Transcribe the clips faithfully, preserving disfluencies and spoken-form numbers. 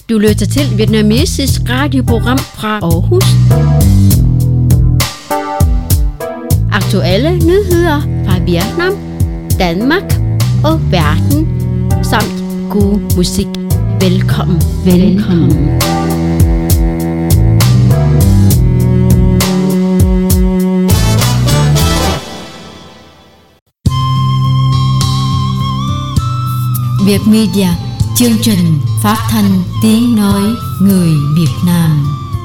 Du lytter til Vietnamesisk radioprogram fra Aarhus. Aktuelle nyheder fra Vietnam, Danmark og verden, samt god musik. Velkommen, velkommen. Việt Media, chương trình phát thanh tiếng nói người Việt Nam.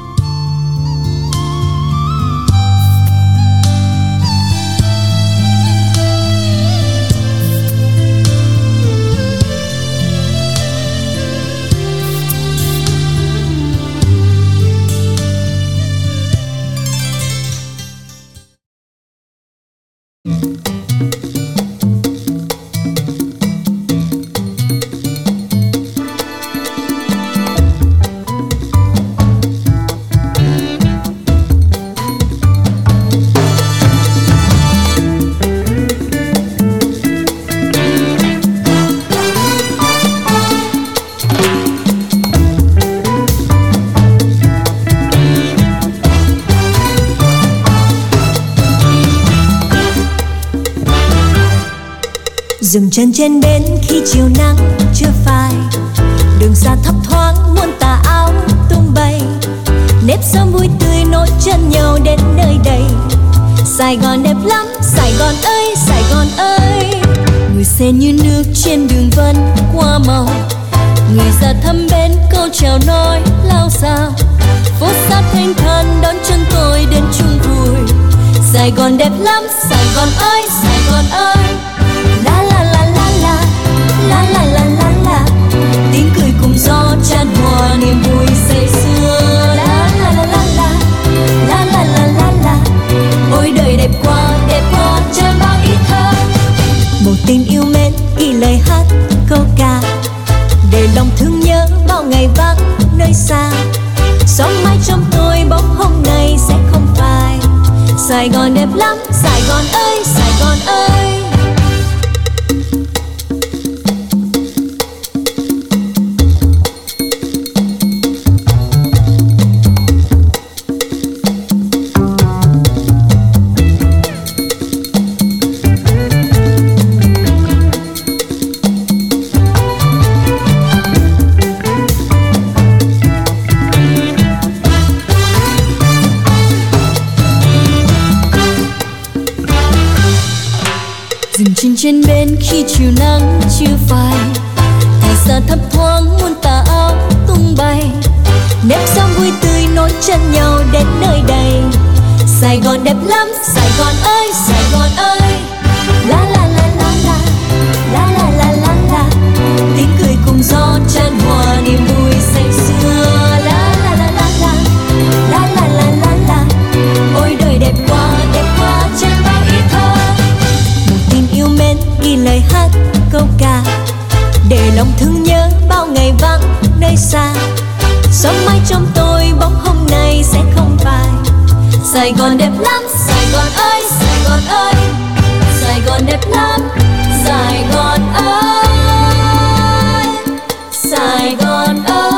Dừng chân trên bến khi chiều nắng chưa phai, đường xa thấp thoáng muôn tà áo tung bay, nếp sống vui tươi nối chân nhau đến nơi đây. Sài Gòn đẹp lắm, Sài Gòn ơi, Sài Gòn ơi. Người sen như nước trên đường vân qua màu, người già thăm bên câu chào nói lao xao. Phố xá thanh thản đón chân tôi đến chung vui. Sài Gòn đẹp lắm, Sài Gòn ơi, Sài Gòn ơi. La la la la la, la la la la la. Tiếng cười cùng gió chan hòa niềm vui say sưa. La la la la la, la la la la la. Ôi đời đẹp quá, đẹp quá tràn bao ý thơ. Một tình yêu mến ghi lời hát câu ca, để lòng thương nhớ bao ngày vắng nơi xa. Sống mãi trong tôi bóng hôm nay sẽ không phai. Sài Gòn đẹp lắm, Sài Gòn ơi, Sài Gòn ơi. Trên bên khi chiều nắng chưa phai, thì xa thấp thoáng muôn tà áo tung bay, nếp sống vui tươi nối chân nhau đến nơi đây. Sài Gòn đẹp lắm, Sài Gòn ơi, Sài Gòn ơi. La la la la la, la la la la la. Tiếng cười cùng gió chan hòa niềm vui say sưa. La la la la la, la la la la la. Ôi đời đẹp quá, đẹp quá trên bao ý thơ. Một tình yêu mến ghi lời hát câu ca, để lòng thương nhớ bao ngày vắng nơi xa. Sống mãi trong tôi bóng hôm nay sẽ không phai. Sài Gòn đẹp lắm, Sài Gòn ơi, Sài Gòn ơi. Sài Gòn đẹp lắm, Sài Gòn ơi, Sài Gòn ơi.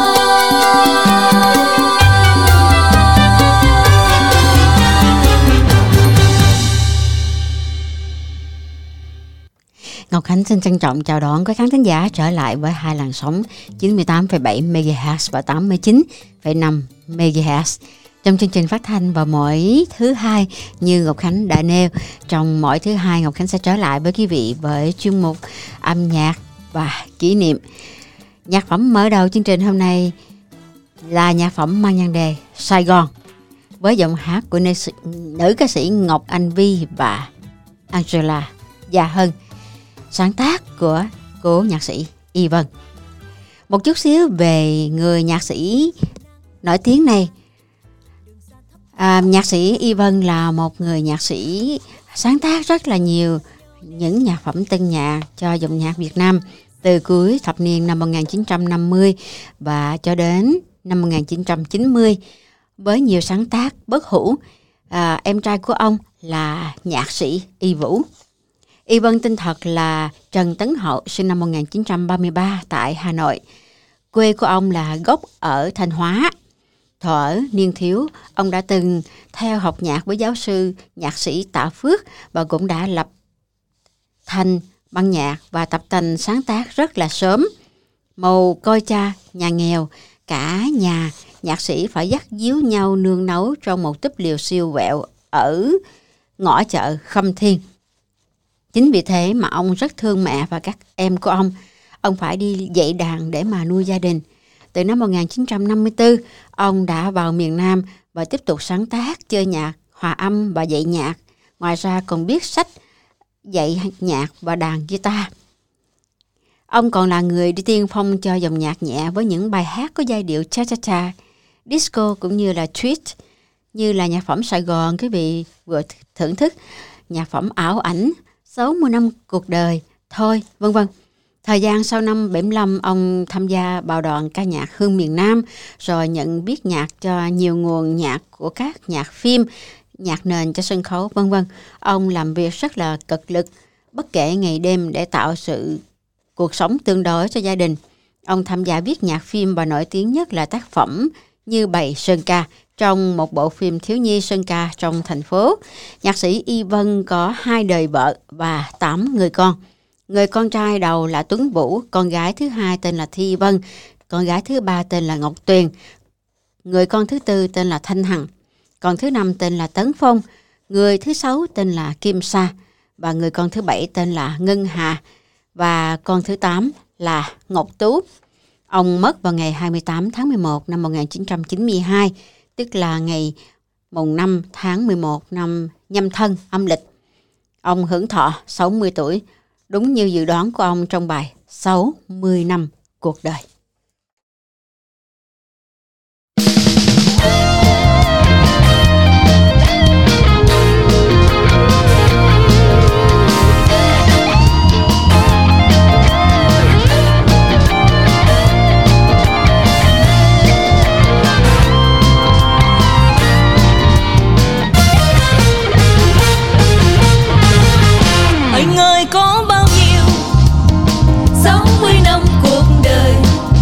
Ngọc Khánh xin trân trọng chào đón quý khán thính giả trở lại với hai làn sóng chín mươi tám phẩy bảy mê ga héc và tám mươi chín phẩy năm mê ga héc. Trong chương trình phát thanh vào mỗi thứ hai, như Ngọc Khánh đã nêu, trong mỗi thứ hai Ngọc Khánh sẽ trở lại với quý vị với chuyên mục âm nhạc và kỷ niệm. Nhạc phẩm mở đầu chương trình hôm nay là nhạc phẩm mang nhan đề Sài Gòn, với giọng hát của nữ, nữ ca sĩ Ngọc Anh Vi và Angela Gia Hân, sáng tác của cố nhạc sĩ Y Vân. Một chút xíu về người nhạc sĩ nổi tiếng này. À, nhạc sĩ Y Vân là một người nhạc sĩ sáng tác rất là nhiều những nhạc phẩm tân nhạc cho dòng nhạc Việt Nam từ cuối thập niên năm một nghìn chín trăm năm mươi và cho đến năm một nghìn chín trăm chín mươi, với nhiều sáng tác bất hủ. À, em trai của ông là nhạc sĩ Y Vũ. Y Vân tên thật là Trần Tấn Hậu, sinh năm một nghìn chín trăm ba mươi ba tại Hà Nội. Quê của ông là gốc ở Thanh Hóa. Thuở niên thiếu, ông đã từng theo học nhạc với giáo sư nhạc sĩ Tạ Phước và cũng đã lập thành ban nhạc và tập tành sáng tác rất là sớm. Mầu coi cha nhà nghèo, cả nhà nhạc sĩ phải dắt díu nhau nương nấu trong một túp liều siêu vẹo ở ngõ chợ Khâm Thiên. Chính vì thế mà ông rất thương mẹ và các em của ông. Ông phải đi dạy đàn để mà nuôi gia đình. Từ năm một nghìn chín trăm năm mươi tư, ông đã vào miền Nam và tiếp tục sáng tác, chơi nhạc, hòa âm và dạy nhạc. Ngoài ra còn viết sách, dạy nhạc và đàn guitar. Ông còn là người đi tiên phong cho dòng nhạc nhẹ với những bài hát có giai điệu cha-cha-cha, disco cũng như là tweet, như là nhạc phẩm Sài Gòn quý vị vừa thưởng thức, nhạc phẩm Ảo Ảnh, sáu mươi năm cuộc đời, Thôi, vân vân. Thời gian sau năm bảy mươi lăm, ông tham gia vào đoàn ca nhạc Hương miền Nam, rồi nhận viết nhạc cho nhiều nguồn nhạc của các nhạc phim, nhạc nền cho sân khấu, vân vân. Ông làm việc rất là cực lực, bất kể ngày đêm để tạo sự cuộc sống tương đối cho gia đình. Ông tham gia viết nhạc phim và nổi tiếng nhất là tác phẩm Như Bầy Sơn Ca trong một bộ phim thiếu nhi Sơn Ca trong thành phố. Nhạc sĩ Y Vân có hai đời vợ và tám người con. Người con trai đầu là Tuấn Vũ, con gái thứ hai tên là Thi Vân, con gái thứ ba tên là Ngọc Tuyền, người con thứ tư tên là Thanh Hằng, con thứ năm tên là Tấn Phong, người thứ sáu tên là Kim Sa, và người con thứ bảy tên là Ngân Hà, và con thứ tám là Ngọc Tú. Ông mất vào ngày hai mươi tám tháng mười một năm một nghìn chín trăm chín mươi hai, tức là ngày mùng năm tháng mười một năm Nhâm Thân âm lịch. Ông hưởng thọ sáu mươi tuổi, đúng như dự đoán của ông trong bài sáu mươi năm cuộc đời. Anh ơi có bao nhiêu sáu mươi năm cuộc đời,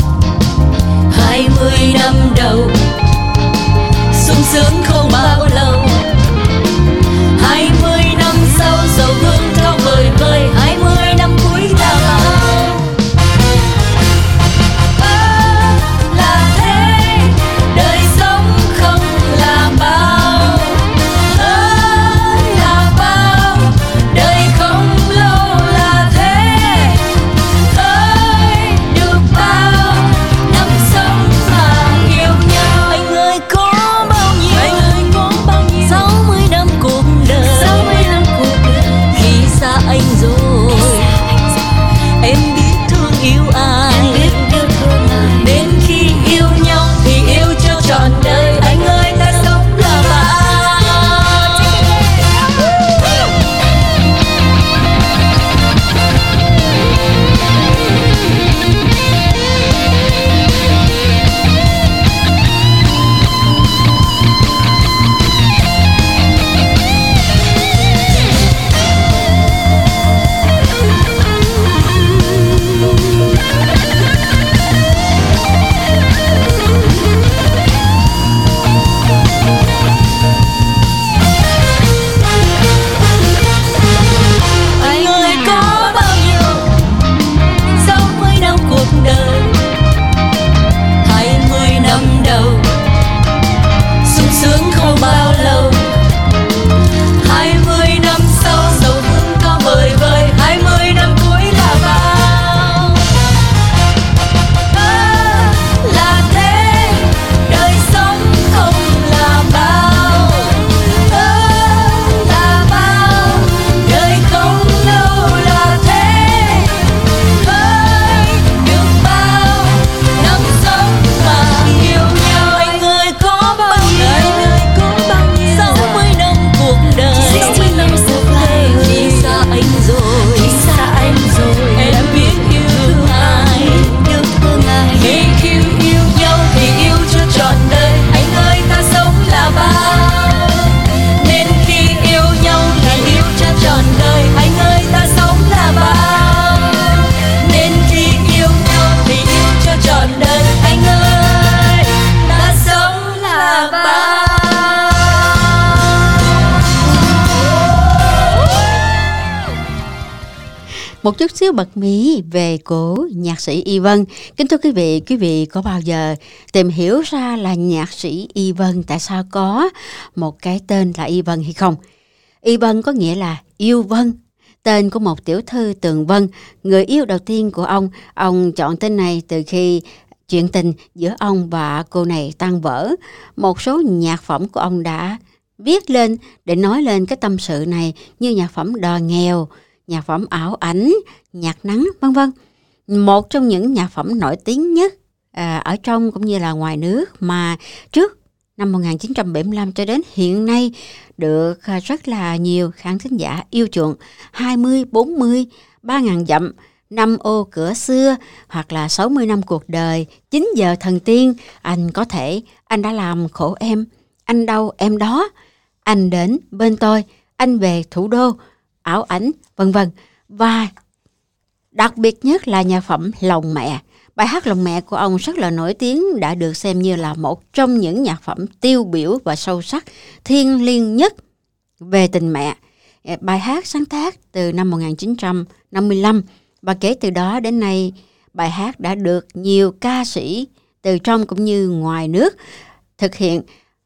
Một chút xíu bật mí về cổ nhạc sĩ Y Vân. Kính thưa quý vị, quý vị có bao giờ tìm hiểu ra là nhạc sĩ Y Vân tại sao có một cái tên là Y Vân hay không? Y Vân có nghĩa là yêu Vân, tên của một tiểu thư Tường Vân, người yêu đầu tiên của ông. Ông chọn tên này từ khi chuyện tình giữa ông và cô này tan vỡ. Một số nhạc phẩm của ông đã viết lên để nói lên cái tâm sự này, như nhạc phẩm Đò Nghèo, nhạc phẩm Ảo Ảnh, Nhạc Nắng, vân vân. Một trong những nhạc phẩm nổi tiếng nhất à, ở trong cũng như là ngoài nước mà trước năm một nghìn chín trăm bảy mươi lăm cho đến hiện nay được rất là nhiều khán thính giả yêu chuộng. Hai mươi, bốn mươi, ba ngàn dặm, Năm ô cửa xưa, hoặc là sáu mươi năm cuộc đời, Chín giờ thần tiên, Anh có thể, Anh đã làm khổ em, Anh đâu em đó, Anh đến bên tôi, Anh về thủ đô, Ảo Ảnh, vân vân. Và đặc biệt nhất là nhạc phẩm Lòng Mẹ. Bài hát Lòng Mẹ của ông rất là nổi tiếng, đã được xem như là một trong những nhạc phẩm tiêu biểu và sâu sắc, thiêng liêng nhất về tình mẹ. Bài hát sáng tác từ năm một nghìn chín trăm năm mươi lăm, và kể từ đó đến nay, bài hát đã được nhiều ca sĩ từ trong cũng như ngoài nước thực hiện,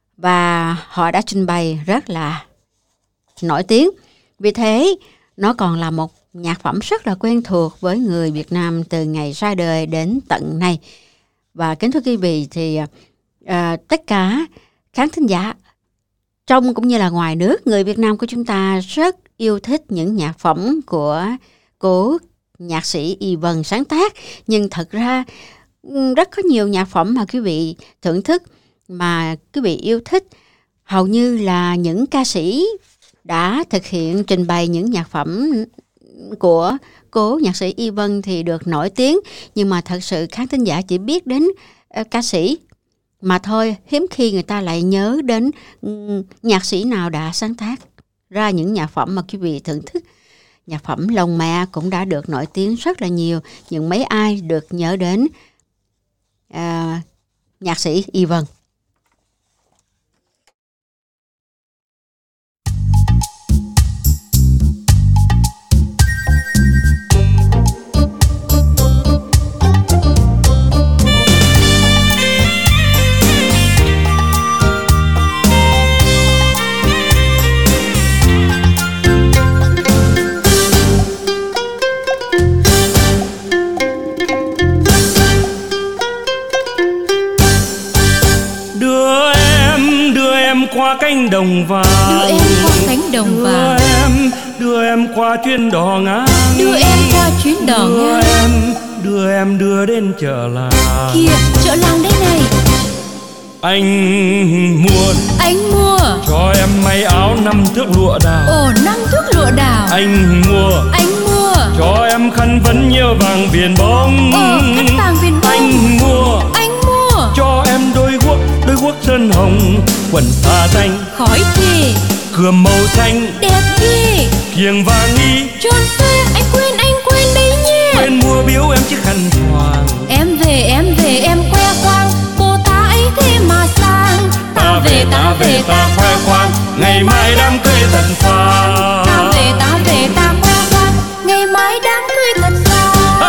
và họ đã trình bày rất là nổi tiếng. Vì thế, nó còn là một nhạc phẩm rất là quen thuộc với người Việt Nam từ ngày ra đời đến tận nay. Và kính thưa quý vị, thì à, tất cả khán thính giả trong cũng như là ngoài nước, người Việt Nam của chúng ta rất yêu thích những nhạc phẩm của cố nhạc sĩ Y Vân sáng tác. Nhưng thật ra rất có nhiều nhạc phẩm mà quý vị thưởng thức, mà quý vị yêu thích, hầu như là những ca sĩ đã thực hiện trình bày những nhạc phẩm của cố nhạc sĩ Y Vân thì được nổi tiếng. Nhưng mà thật sự khán thính giả chỉ biết đến uh, ca sĩ mà thôi, hiếm khi người ta lại nhớ đến um, nhạc sĩ nào đã sáng tác ra những nhạc phẩm mà quý vị thưởng thức. Nhạc phẩm Lòng Mẹ cũng đã được nổi tiếng rất là nhiều, nhưng mấy ai được nhớ đến uh, nhạc sĩ Y Vân. Qua cánh đồng vàng, đưa em qua cánh đồng vàng, đưa em, đưa em qua chuyến đò ngang, đưa em qua chuyến đò đưa ngang, em, đưa em đưa đến chợ làng. Kìa, chợ làng đây này. Anh mua, anh mua cho em may áo năm thước lụa đào. Ồ, năm thước lụa đào. Anh mua, anh mua cho em khăn vấn nhiều vàng viền bông. Ờ, khăn vàng viền bông. Anh mua, anh mua cho em đôi guốc, đôi guốc sơn hồng, quần xa xanh khói thì cườm màu xanh đẹp ghê, kiềng vàng nghi tròn xoe. Anh quên, anh quên đấy nhé. quên mua biếu em chiếc khăn choàng. Em về, em về em khoe khoang, cô ta ấy thế mà sang. Ta về, ta về ta khoe khoang, ngày mai đám cưới thật xa. Ta về, ta về ta khoe khoang, ngày mai đám cưới thật xa.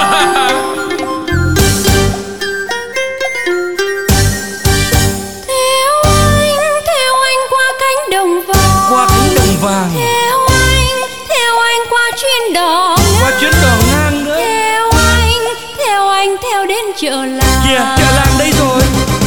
Vàng. Theo anh, theo anh qua chuyến đò ngang, qua chuyến đò ngang nữa. Theo anh, theo anh theo đến chợ làng. Kìa, chợ làng đây rồi.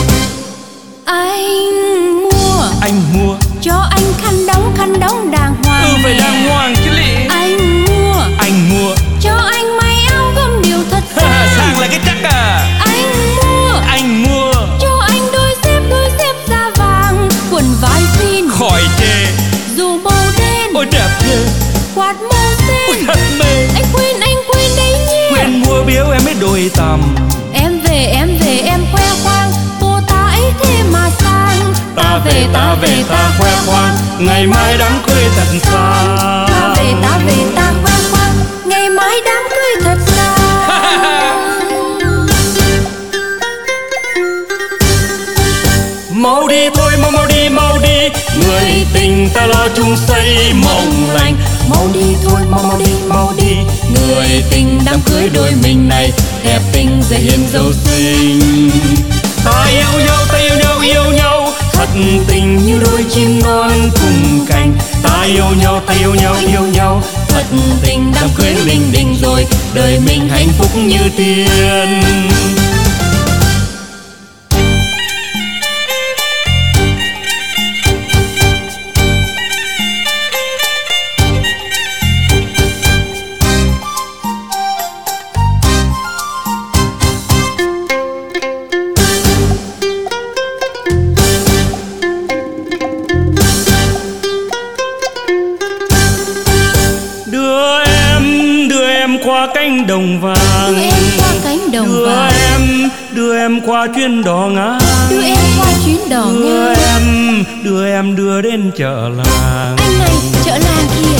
Anh mua, anh mua cho anh khăn đóng, khăn đóng đàng hoàng. Ừ, phải đàng hoàng chứ lị. Anh mua, anh mua cho anh may áo gấm điều thật sang. Sang là cái chắc à. Anh mua, anh mua cho anh đôi dép, đôi dép da vàng, quần vải phin khỏi chê, dù màu đen. Ôi đẹp ghê, quạt màu xanh. Ôi thật mê. Anh quên, anh quên đấy nhé. Quên mua biếu em mấy đôi tằm. Em về, em về em khoe khoang, cô ta ấy thế mà sang. Ta về, ta về ta khoe khoang, ngày mai đám cưới thật xa. Ta về, ta về ta khoe khoang, ngày mai đám cưới thật xa. Mau đi thôi, mau mau đi, mau đi, người tình ta lo chung xây mộng lành. Mau đi thôi, mau mau đi, mau đi, người tình đám cưới đôi mình này đẹp tình dễ hiền dấu sinh. Ta yêu nhau, ta yêu nhau, yêu nhau thật tình như đôi chim non cùng cánh. Ta yêu nhau, ta yêu nhau, yêu nhau thật tình, đám cưới linh đình rồi, đời mình hạnh phúc như tiên. Qua cánh đồng vàng, đưa em qua cánh đồng đưa vàng, em đưa em qua chuyến đò ngang, đưa em qua chuyến đò ngang, đưa em đưa em đưa đến chợ làng. Anh này, chợ làng kìa.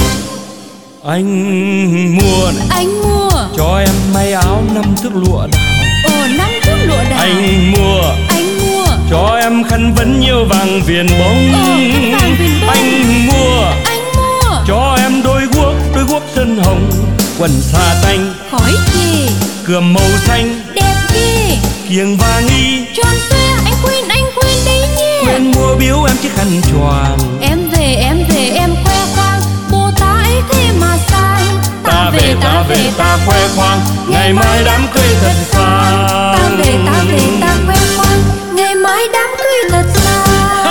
Anh mua này, anh mua cho em may áo năm thước lụa đào. Ồ, năm thước lụa đào. Anh mua anh mua cho em khăn vấn nhiều vàng viền bông. Ồ, vàng viền bông. Anh mua anh mua cho em đôi guốc đôi guốc sơn hồng, quần sa tanh khỏi gì, cườm màu xanh đẹp ghê, kiềng vàng y tròn xoe. Anh quên, anh quên đấy nhé. quên mua biếu em chiếc khăn choàng. Em về, em về, em khoe khoang, bồ tá ấy thế mà sai. Ta về, ta về, ta khoe khoang, ngày mai đám cưới thật xa. Ta về, ta về, ta khoe khoang, ngày mai đám cưới thật xa.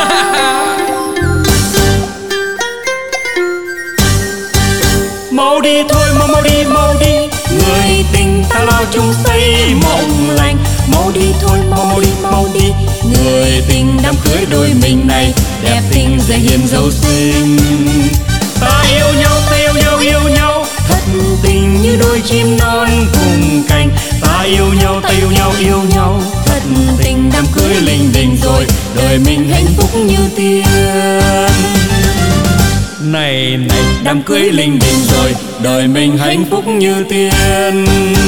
Mau đi thôi, mau mau đi, mau đi, người tình ta lao chung xây mộng lành. Mau đi thôi, mau mau đi, mau đi, người tình đám cưới đôi mình này đẹp tình dễ hiền dấu sinh. Ta yêu nhau, ta yêu nhau, yêu nhau thật tình như đôi chim non cùng cánh. Ta yêu nhau, ta yêu nhau, yêu nhau thật tình, đám cưới linh đình rồi, đời mình hạnh phúc như tiên. Này này, đám cưới linh đình rồi, đời mình hạnh phúc như tiên.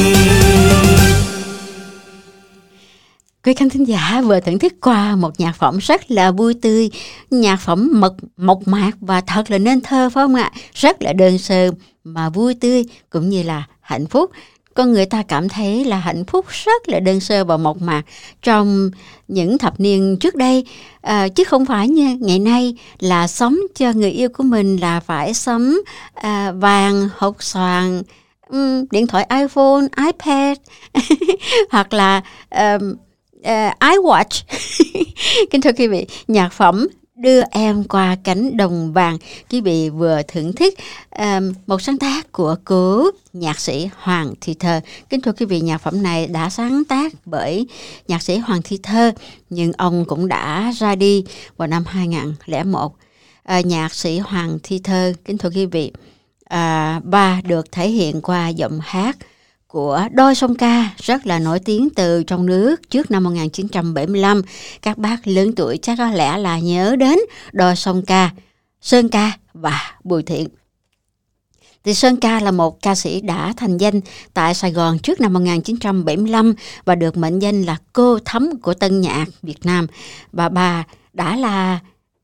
Quý khán thính giả vừa thưởng thức qua một nhạc phẩm rất là vui tươi, nhạc phẩm mộc mộc mạc và thật là nên thơ, phải không ạ? Rất là đơn sơ mà vui tươi cũng như là hạnh phúc. Con người ta cảm thấy là hạnh phúc rất là đơn sơ và mộc mạc trong những thập niên trước đây, à, chứ không phải như ngày nay là sống cho người yêu của mình là phải sắm à, vàng, hột xoàn, um, điện thoại iPhone, iPad hoặc là um, uh, iWatch. Kính thưa quý vị, nhạc phẩm Đưa Em Qua Cánh Đồng Vàng, quý vị vừa thưởng thức um, một sáng tác của cố nhạc sĩ Hoàng Thị Thơ. Kính thưa quý vị, nhạc phẩm này đã sáng tác bởi nhạc sĩ Hoàng Thị Thơ, nhưng ông cũng đã ra đi vào năm hai không không một. À, nhạc sĩ Hoàng Thị Thơ, kính thưa quý vị, à, bà được thể hiện qua giọng hát của đôi song ca rất là nổi tiếng từ trong nước trước năm một nghìn chín trăm bảy mươi lăm. Các bác lớn tuổi chắc có lẽ là nhớ đến đôi song ca Sơn Ca và Bùi Thiện. Thì Sơn Ca là một ca sĩ đã thành danh tại Sài Gòn trước năm một nghìn chín trăm bảy mươi lăm và được mệnh danh là cô thấm của tân nhạc Việt Nam. Và bà đã là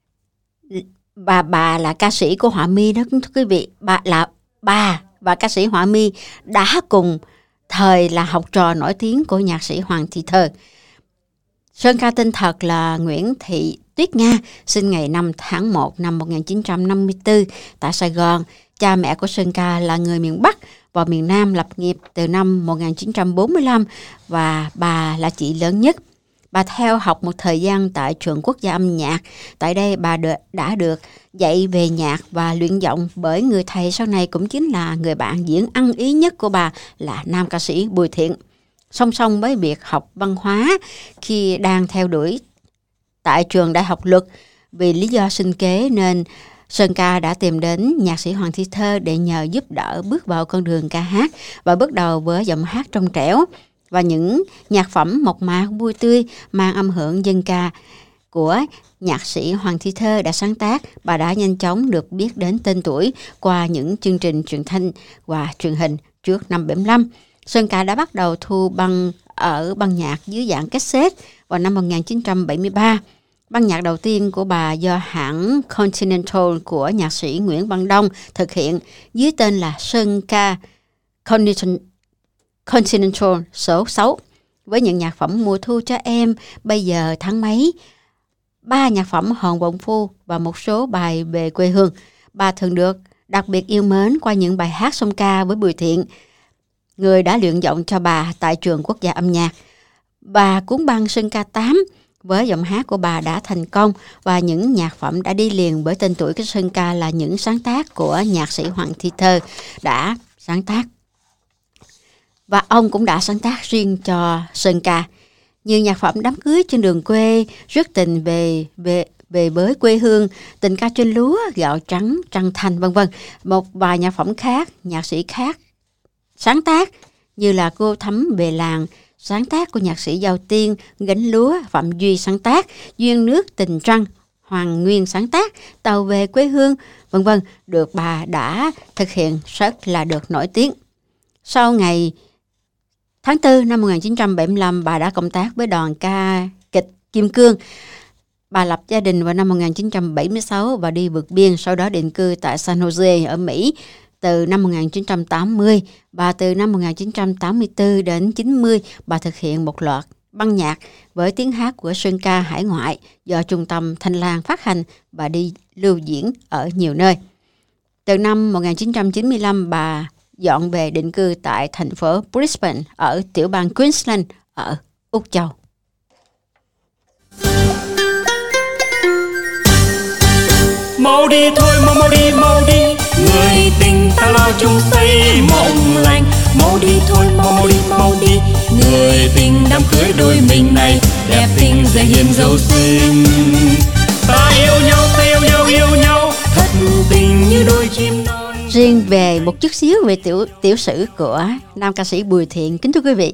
bà bà là ca sĩ của Họa Mi đó, thưa quý vị. Bà là bà và ca sĩ Họa Mi đã cùng thời là học trò nổi tiếng của nhạc sĩ Hoàng Thị Thơ. Sơn Ca tên thật là Nguyễn Thị Tuyết Nga, sinh ngày năm tháng một năm một nghìn chín trăm năm mươi tư tại Sài Gòn. Cha mẹ của Sơn Ca là người miền Bắc và miền Nam, lập nghiệp từ năm một nghìn chín trăm bốn mươi lăm và bà là chị lớn nhất. Bà theo học một thời gian tại Trường Quốc gia âm nhạc. Tại đây bà được, đã được dạy về nhạc và luyện giọng bởi người thầy sau này cũng chính là người bạn diễn ăn ý nhất của bà là nam ca sĩ Bùi Thiện. Song song với việc học văn hóa, khi đang theo đuổi tại trường Đại học Luật, vì lý do sinh kế nên Sơn Ca đã tìm đến nhạc sĩ Hoàng Thị Thơ để nhờ giúp đỡ bước vào con đường ca hát và bước đầu với giọng hát trong trẻo và những nhạc phẩm mộc mạc vui tươi mang âm hưởng dân ca của nhạc sĩ Hoàng Thị Thơ đã sáng tác. Bà đã nhanh chóng được biết đến tên tuổi qua những chương trình truyền thanh và truyền hình trước năm bảy mươi lăm. Sơn Ca đã bắt đầu thu băng ở băng nhạc dưới dạng cassette vào năm một nghìn chín trăm bảy mươi ba. Băng nhạc đầu tiên của bà do hãng Continental của nhạc sĩ Nguyễn Văn Đông thực hiện dưới tên là Sơn Ca Continental số sáu với những nhạc phẩm Mùa thu cho em, Bây giờ tháng mấy, ba nhạc phẩm Hòn Bổng Phu và một số bài về quê hương. Bà thường được đặc biệt yêu mến qua những bài hát song ca với Bùi Thiện, người đã luyện giọng cho bà tại trường quốc gia âm nhạc. Bà cuốn băng Sơn ca tám với giọng hát của bà đã thành công và những nhạc phẩm đã đi liền bởi tên tuổi cái Sơn ca là những sáng tác của nhạc sĩ Hoàng Thi Thơ đã sáng tác. Và ông cũng đã sáng tác riêng cho Sơn ca như nhạc phẩm Đám cưới trên đường quê, Rước tình về về về với quê hương, Tình ca trên lúa, Gạo trắng, Trăng thanh, vân vân. Một vài nhạc phẩm khác, nhạc sĩ khác sáng tác như là Cô thắm về làng, sáng tác của nhạc sĩ Giao Tiên, Gánh lúa, Phạm Duy sáng tác, Duyên nước tình trăng, Hoàng Nguyên sáng tác, Tàu về quê hương, vân vân, được bà đã thực hiện rất là được nổi tiếng. Sau ngày tháng tư năm một nghìn chín trăm bảy mươi lăm, bà đã cộng tác với đoàn ca kịch Kim Cương. Bà lập gia đình vào năm một nghìn chín trăm bảy mươi sáu và đi vượt biên, sau đó định cư tại San Jose ở Mỹ từ năm một nghìn chín trăm tám mươi. Và từ năm một nghìn chín trăm tám mươi tư đến chín mươi, bà thực hiện một loạt băng nhạc với tiếng hát của Sơn ca hải ngoại do Trung tâm Thanh Lan phát hành và đi lưu diễn ở nhiều nơi. Từ năm một nghìn chín trăm chín mươi lăm, bà dọn về định cư tại thành phố Brisbane ở tiểu bang Queensland ở Úc Châu. Mau đi thôi, mau mau đi, mau đi, người tình ta lo chung xây mộng lành. Mau đi thôi, mau mau đi, mau đi, người tình đám cưới đôi mình này, đẹp tình dễ hiền giàu sinh. Ta yêu nhau, ta yêu nhau, yêu nhau, thật tình như đôi chim non. Riêng về một chút xíu về tiểu tiểu sử của nam ca sĩ Bùi Thiện, kính thưa quý vị,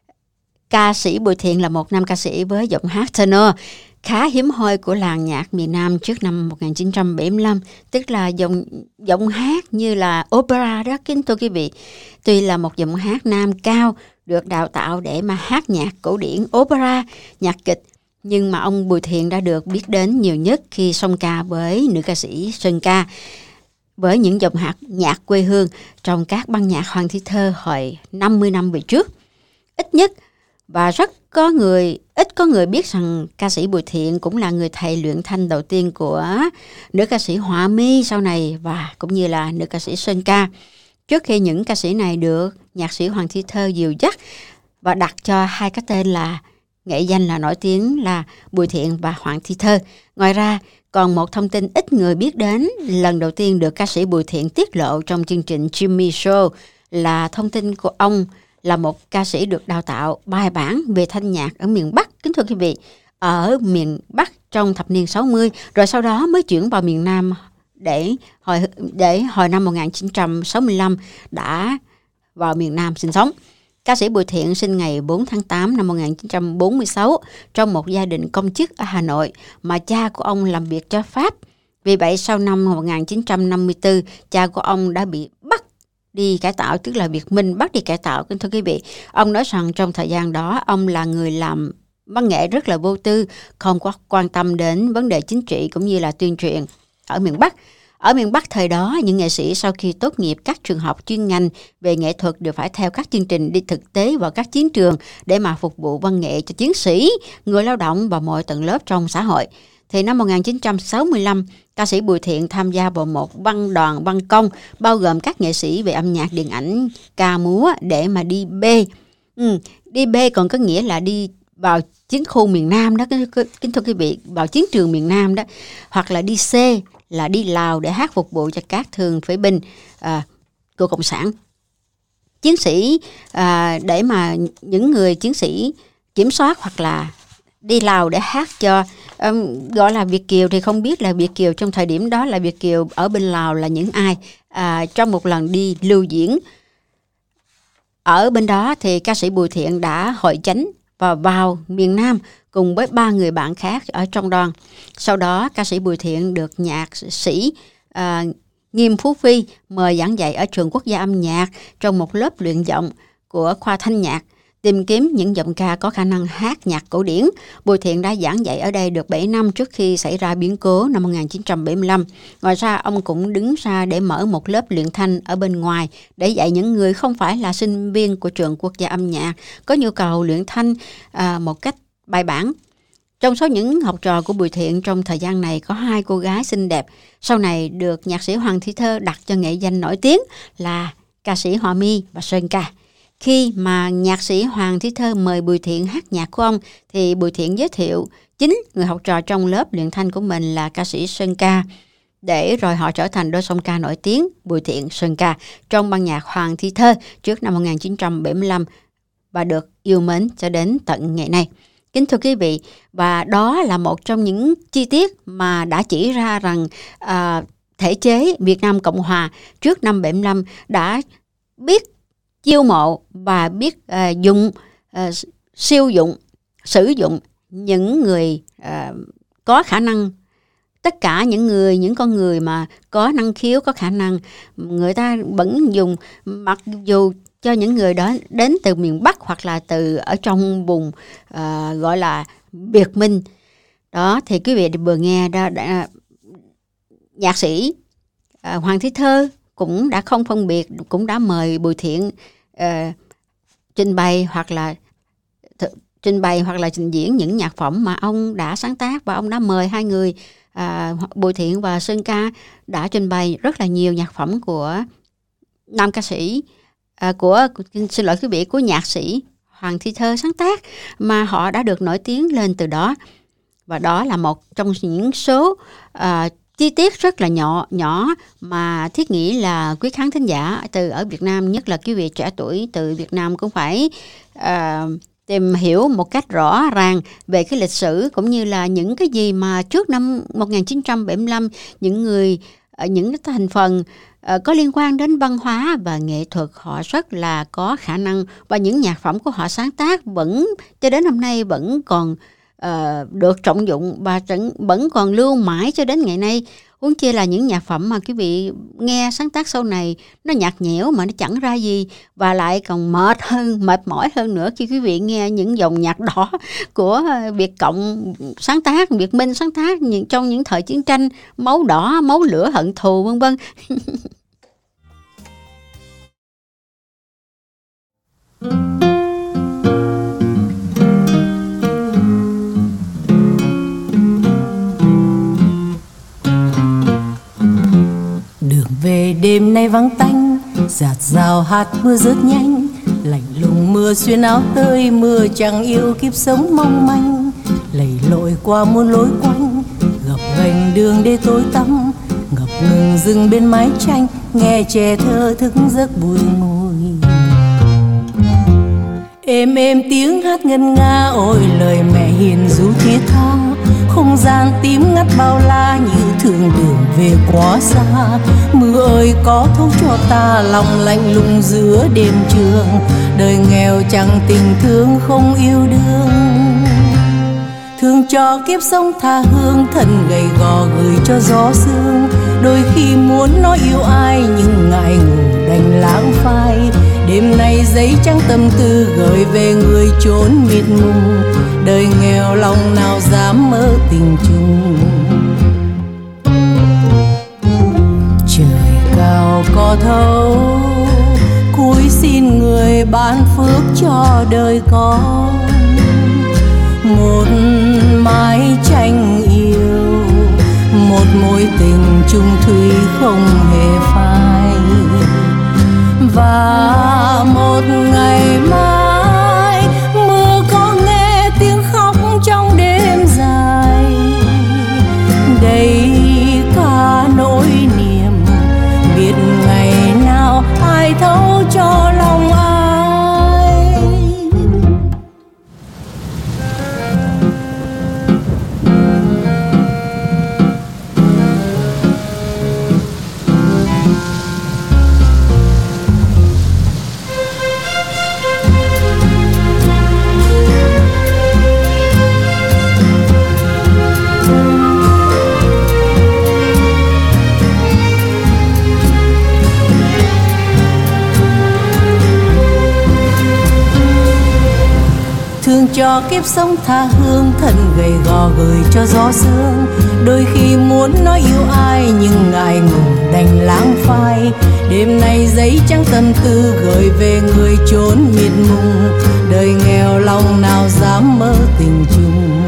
ca sĩ Bùi Thiện là một nam ca sĩ với giọng hát tenor khá hiếm hoi của làng nhạc miền Nam trước năm một nghìn chín trăm bảy mươi lăm, tức là giọng giọng hát như là opera đó, kính thưa quý vị. Tuy là một giọng hát nam cao được đào tạo để mà hát nhạc cổ điển, opera, nhạc kịch, nhưng mà ông Bùi Thiện đã được biết đến nhiều nhất khi song ca với nữ ca sĩ Sơn ca với những dòng hát nhạc quê hương trong các ban nhạc Hoàng Thi Thơ hồi năm mươi năm về trước. Ít nhất và rất có người ít có người biết rằng ca sĩ Bùi Thiện cũng là người thầy luyện thanh đầu tiên của nữ ca sĩ Họa Mi sau này và cũng như là nữ ca sĩ Sơn ca. Trước khi những ca sĩ này được nhạc sĩ Hoàng Thi Thơ dìu dắt và đặt cho hai cái tên là nghệ danh là nổi tiếng là Bùi Thiện và Hoàng Thi Thơ. Ngoài ra, còn một thông tin ít người biết đến lần đầu tiên được ca sĩ Bùi Thiện tiết lộ trong chương trình Jimmy Show là thông tin của ông là một ca sĩ được đào tạo bài bản về thanh nhạc ở miền Bắc, kính thưa quý vị, ở miền Bắc trong thập niên sáu mươi, rồi sau đó mới chuyển vào miền Nam để hồi để hồi năm một nghìn chín trăm sáu mươi lăm đã vào miền Nam sinh sống. Ca sĩ Bùi Thiện sinh ngày bốn tháng tám năm một nghìn chín trăm bốn mươi sáu trong một gia đình công chức ở Hà Nội mà cha của ông làm việc cho Pháp. Vì vậy sau năm một nghìn chín trăm năm mươi tư, cha của ông đã bị bắt đi cải tạo, tức là Việt Minh bắt đi cải tạo. Kính thưa quý vị, ông nói rằng trong thời gian đó ông là người làm văn nghệ rất là vô tư, không có quan tâm đến vấn đề chính trị cũng như là tuyên truyền ở miền Bắc. Ở miền Bắc thời đó, những nghệ sĩ sau khi tốt nghiệp các trường học chuyên ngành về nghệ thuật đều phải theo các chương trình đi thực tế vào các chiến trường để mà phục vụ văn nghệ cho chiến sĩ, người lao động và mọi tầng lớp trong xã hội. Thì năm một nghìn chín trăm sáu mươi lăm, ca sĩ Bùi Thiện tham gia vào một văn đoàn văn công bao gồm các nghệ sĩ về âm nhạc, điện ảnh, ca múa để mà đi B. Ừ, đi B còn có nghĩa là đi vào chiến khu miền Nam đó, kính thưa quý vị, vào chiến trường miền Nam đó, hoặc là đi C là đi Lào để hát phục vụ cho các thương phế binh à, của Cộng sản. Chiến sĩ à, để mà những người chiến sĩ kiểm soát hoặc là đi Lào để hát cho um, gọi là Việt kiều, thì không biết là Việt kiều trong thời điểm đó là Việt kiều ở bên Lào là những ai. À, trong một lần đi lưu diễn ở bên đó thì ca sĩ Bùi Thiện đã hội chánh và vào miền Nam cùng với ba người bạn khác ở trong đoàn. Sau đó ca sĩ Bùi Thiện được nhạc sĩ à, Nghiêm Phú Phi mời giảng dạy ở trường quốc gia âm nhạc trong một lớp luyện giọng của khoa thanh nhạc. tìm kiếm những giọng ca có khả năng hát nhạc cổ điển. Bùi Thiện đã giảng dạy ở đây được bảy năm trước khi xảy ra biến cố năm một nghìn chín trăm bảy mươi lăm. Ngoài ra, ông cũng đứng ra để mở một lớp luyện thanh ở bên ngoài để dạy những người không phải là sinh viên của trường quốc gia âm nhạc có nhu cầu luyện thanh à, một cách bài bản. Trong số những học trò của Bùi Thiện trong thời gian này có hai cô gái xinh đẹp, sau này được nhạc sĩ Hoàng Thị Thơ đặt cho nghệ danh nổi tiếng là ca sĩ Hòa My và Sơn Ca. Khi mà nhạc sĩ Hoàng Thị Thơ mời Bùi Thiện hát nhạc của ông, thì Bùi Thiện giới thiệu chính người học trò trong lớp luyện thanh của mình là ca sĩ Sơn Ca, để rồi họ trở thành đôi song ca nổi tiếng Bùi Thiện Sơn Ca trong ban nhạc Hoàng Thị Thơ trước năm một nghìn chín trăm bảy mươi lăm và được yêu mến cho đến tận ngày nay. Kính thưa quý vị, và đó là một trong những chi tiết mà đã chỉ ra rằng à, thể chế Việt Nam Cộng Hòa trước năm bảy mươi lăm đã biết chiêu mộ và biết uh, dùng uh, siêu dụng sử dụng những người uh, có khả năng, tất cả những người những con người mà có năng khiếu, có khả năng, người ta vẫn dùng, mặc dù cho những người đó đến từ miền Bắc hoặc là từ ở trong vùng uh, gọi là Việt Minh đó. Thì quý vị vừa nghe đó, đã, nhạc sĩ uh, Hoàng Thị Thơ cũng đã không phân biệt, cũng đã mời Bùi Thiện uh, trình bày hoặc là th- trình bày hoặc là trình diễn những nhạc phẩm mà ông đã sáng tác, và ông đã mời hai người uh, Bùi Thiện và Sơn Ca đã trình bày rất là nhiều nhạc phẩm của nam ca sĩ uh, của xin lỗi quý vị của nhạc sĩ Hoàng Thị Thơ sáng tác, mà họ đã được nổi tiếng lên từ đó. Và đó là một trong những số uh, chi tiết rất là nhỏ nhỏ mà thiết nghĩ là quý khán thính giả từ ở Việt Nam, nhất là quý vị trẻ tuổi từ Việt Nam, cũng phải uh, tìm hiểu một cách rõ ràng về cái lịch sử cũng như là những cái gì mà trước năm một nghìn chín trăm bảy mươi lăm những người, uh, những thành phần uh, có liên quan đến văn hóa và nghệ thuật họ rất là có khả năng, và những nhạc phẩm của họ sáng tác vẫn cho đến hôm nay vẫn còn Uh, được trọng dụng và vẫn còn lưu mãi cho đến ngày nay. Huống chi là những nhạc phẩm mà quý vị nghe sáng tác sau này nó nhạt nhẽo mà nó chẳng ra gì, và lại còn mệt hơn, mệt mỏi hơn nữa khi quý vị nghe những dòng nhạc đỏ của Việt Cộng sáng tác, Việt Minh sáng tác trong những thời chiến tranh, máu đỏ, máu lửa, hận thù vân vân. Về đêm nay vắng tanh, dạt dào hạt mưa rớt nhanh, lạnh lùng mưa xuyên áo tơi, mưa chẳng yêu kiếp sống mong manh, lầy lội qua muôn lối quanh, gập ghềnh đường đê tối tăm, ngập ngừng dừng bên mái tranh, nghe trẻ thơ thức giấc bùi ngùi. Êm êm tiếng hát ngân nga, ôi lời mẹ hiền ru thiết tha, không gian tím ngắt bao la như thường đường về quá xa. Mưa ơi có thấu cho ta lòng lạnh lùng giữa đêm trường, đời nghèo chẳng tình thương không yêu đương, thương cho kiếp sống tha hương, thân gầy gò gửi cho gió sương. Đôi khi muốn nói yêu ai nhưng ngại ngùng đành lãng phai, đêm nay giấy trắng tâm tư gửi về người chốn mịt mùng, đời nghèo lòng nào dám mơ tình chung. Trời cao có thấu cúi xin người ban phước cho đời con, một mái tranh yêu, một mối tình chung thủy không hề phai, và một ngày mai mưa có nghe tiếng khóc trong đêm dài, đầy cả nỗi niềm biết ngày nào ai thấu cho lòng ai. nhường cho kiếp sống tha hương, thân gầy gò gửi cho gió sương. Đôi khi muốn nói yêu ai nhưng ngại ngùng đành lãng phai. Đêm nay giấy trắng tâm tư gửi về người chốn mịt mùng. Đời nghèo lòng nào dám mơ tình chung.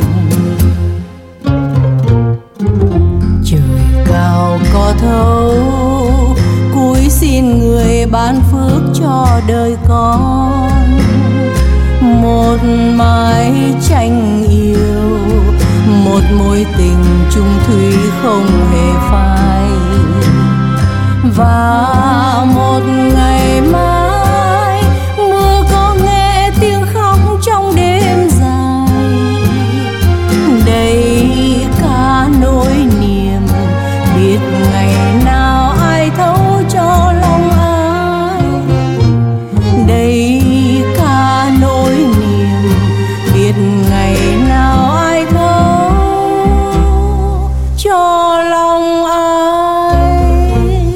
Trời cao có thấu, cúi xin người ban phước cho đời con. Một mái tranh yêu, một mối tình chung thủy không hề phai. Và một ngày mai mưa có nghe tiếng khóc trong đêm dài. Đây cả nỗi niềm, biết ngày nào ai thấu cho lòng ai. Đây cả nỗi niềm, biết ngày nào ai thấu cho lòng ai.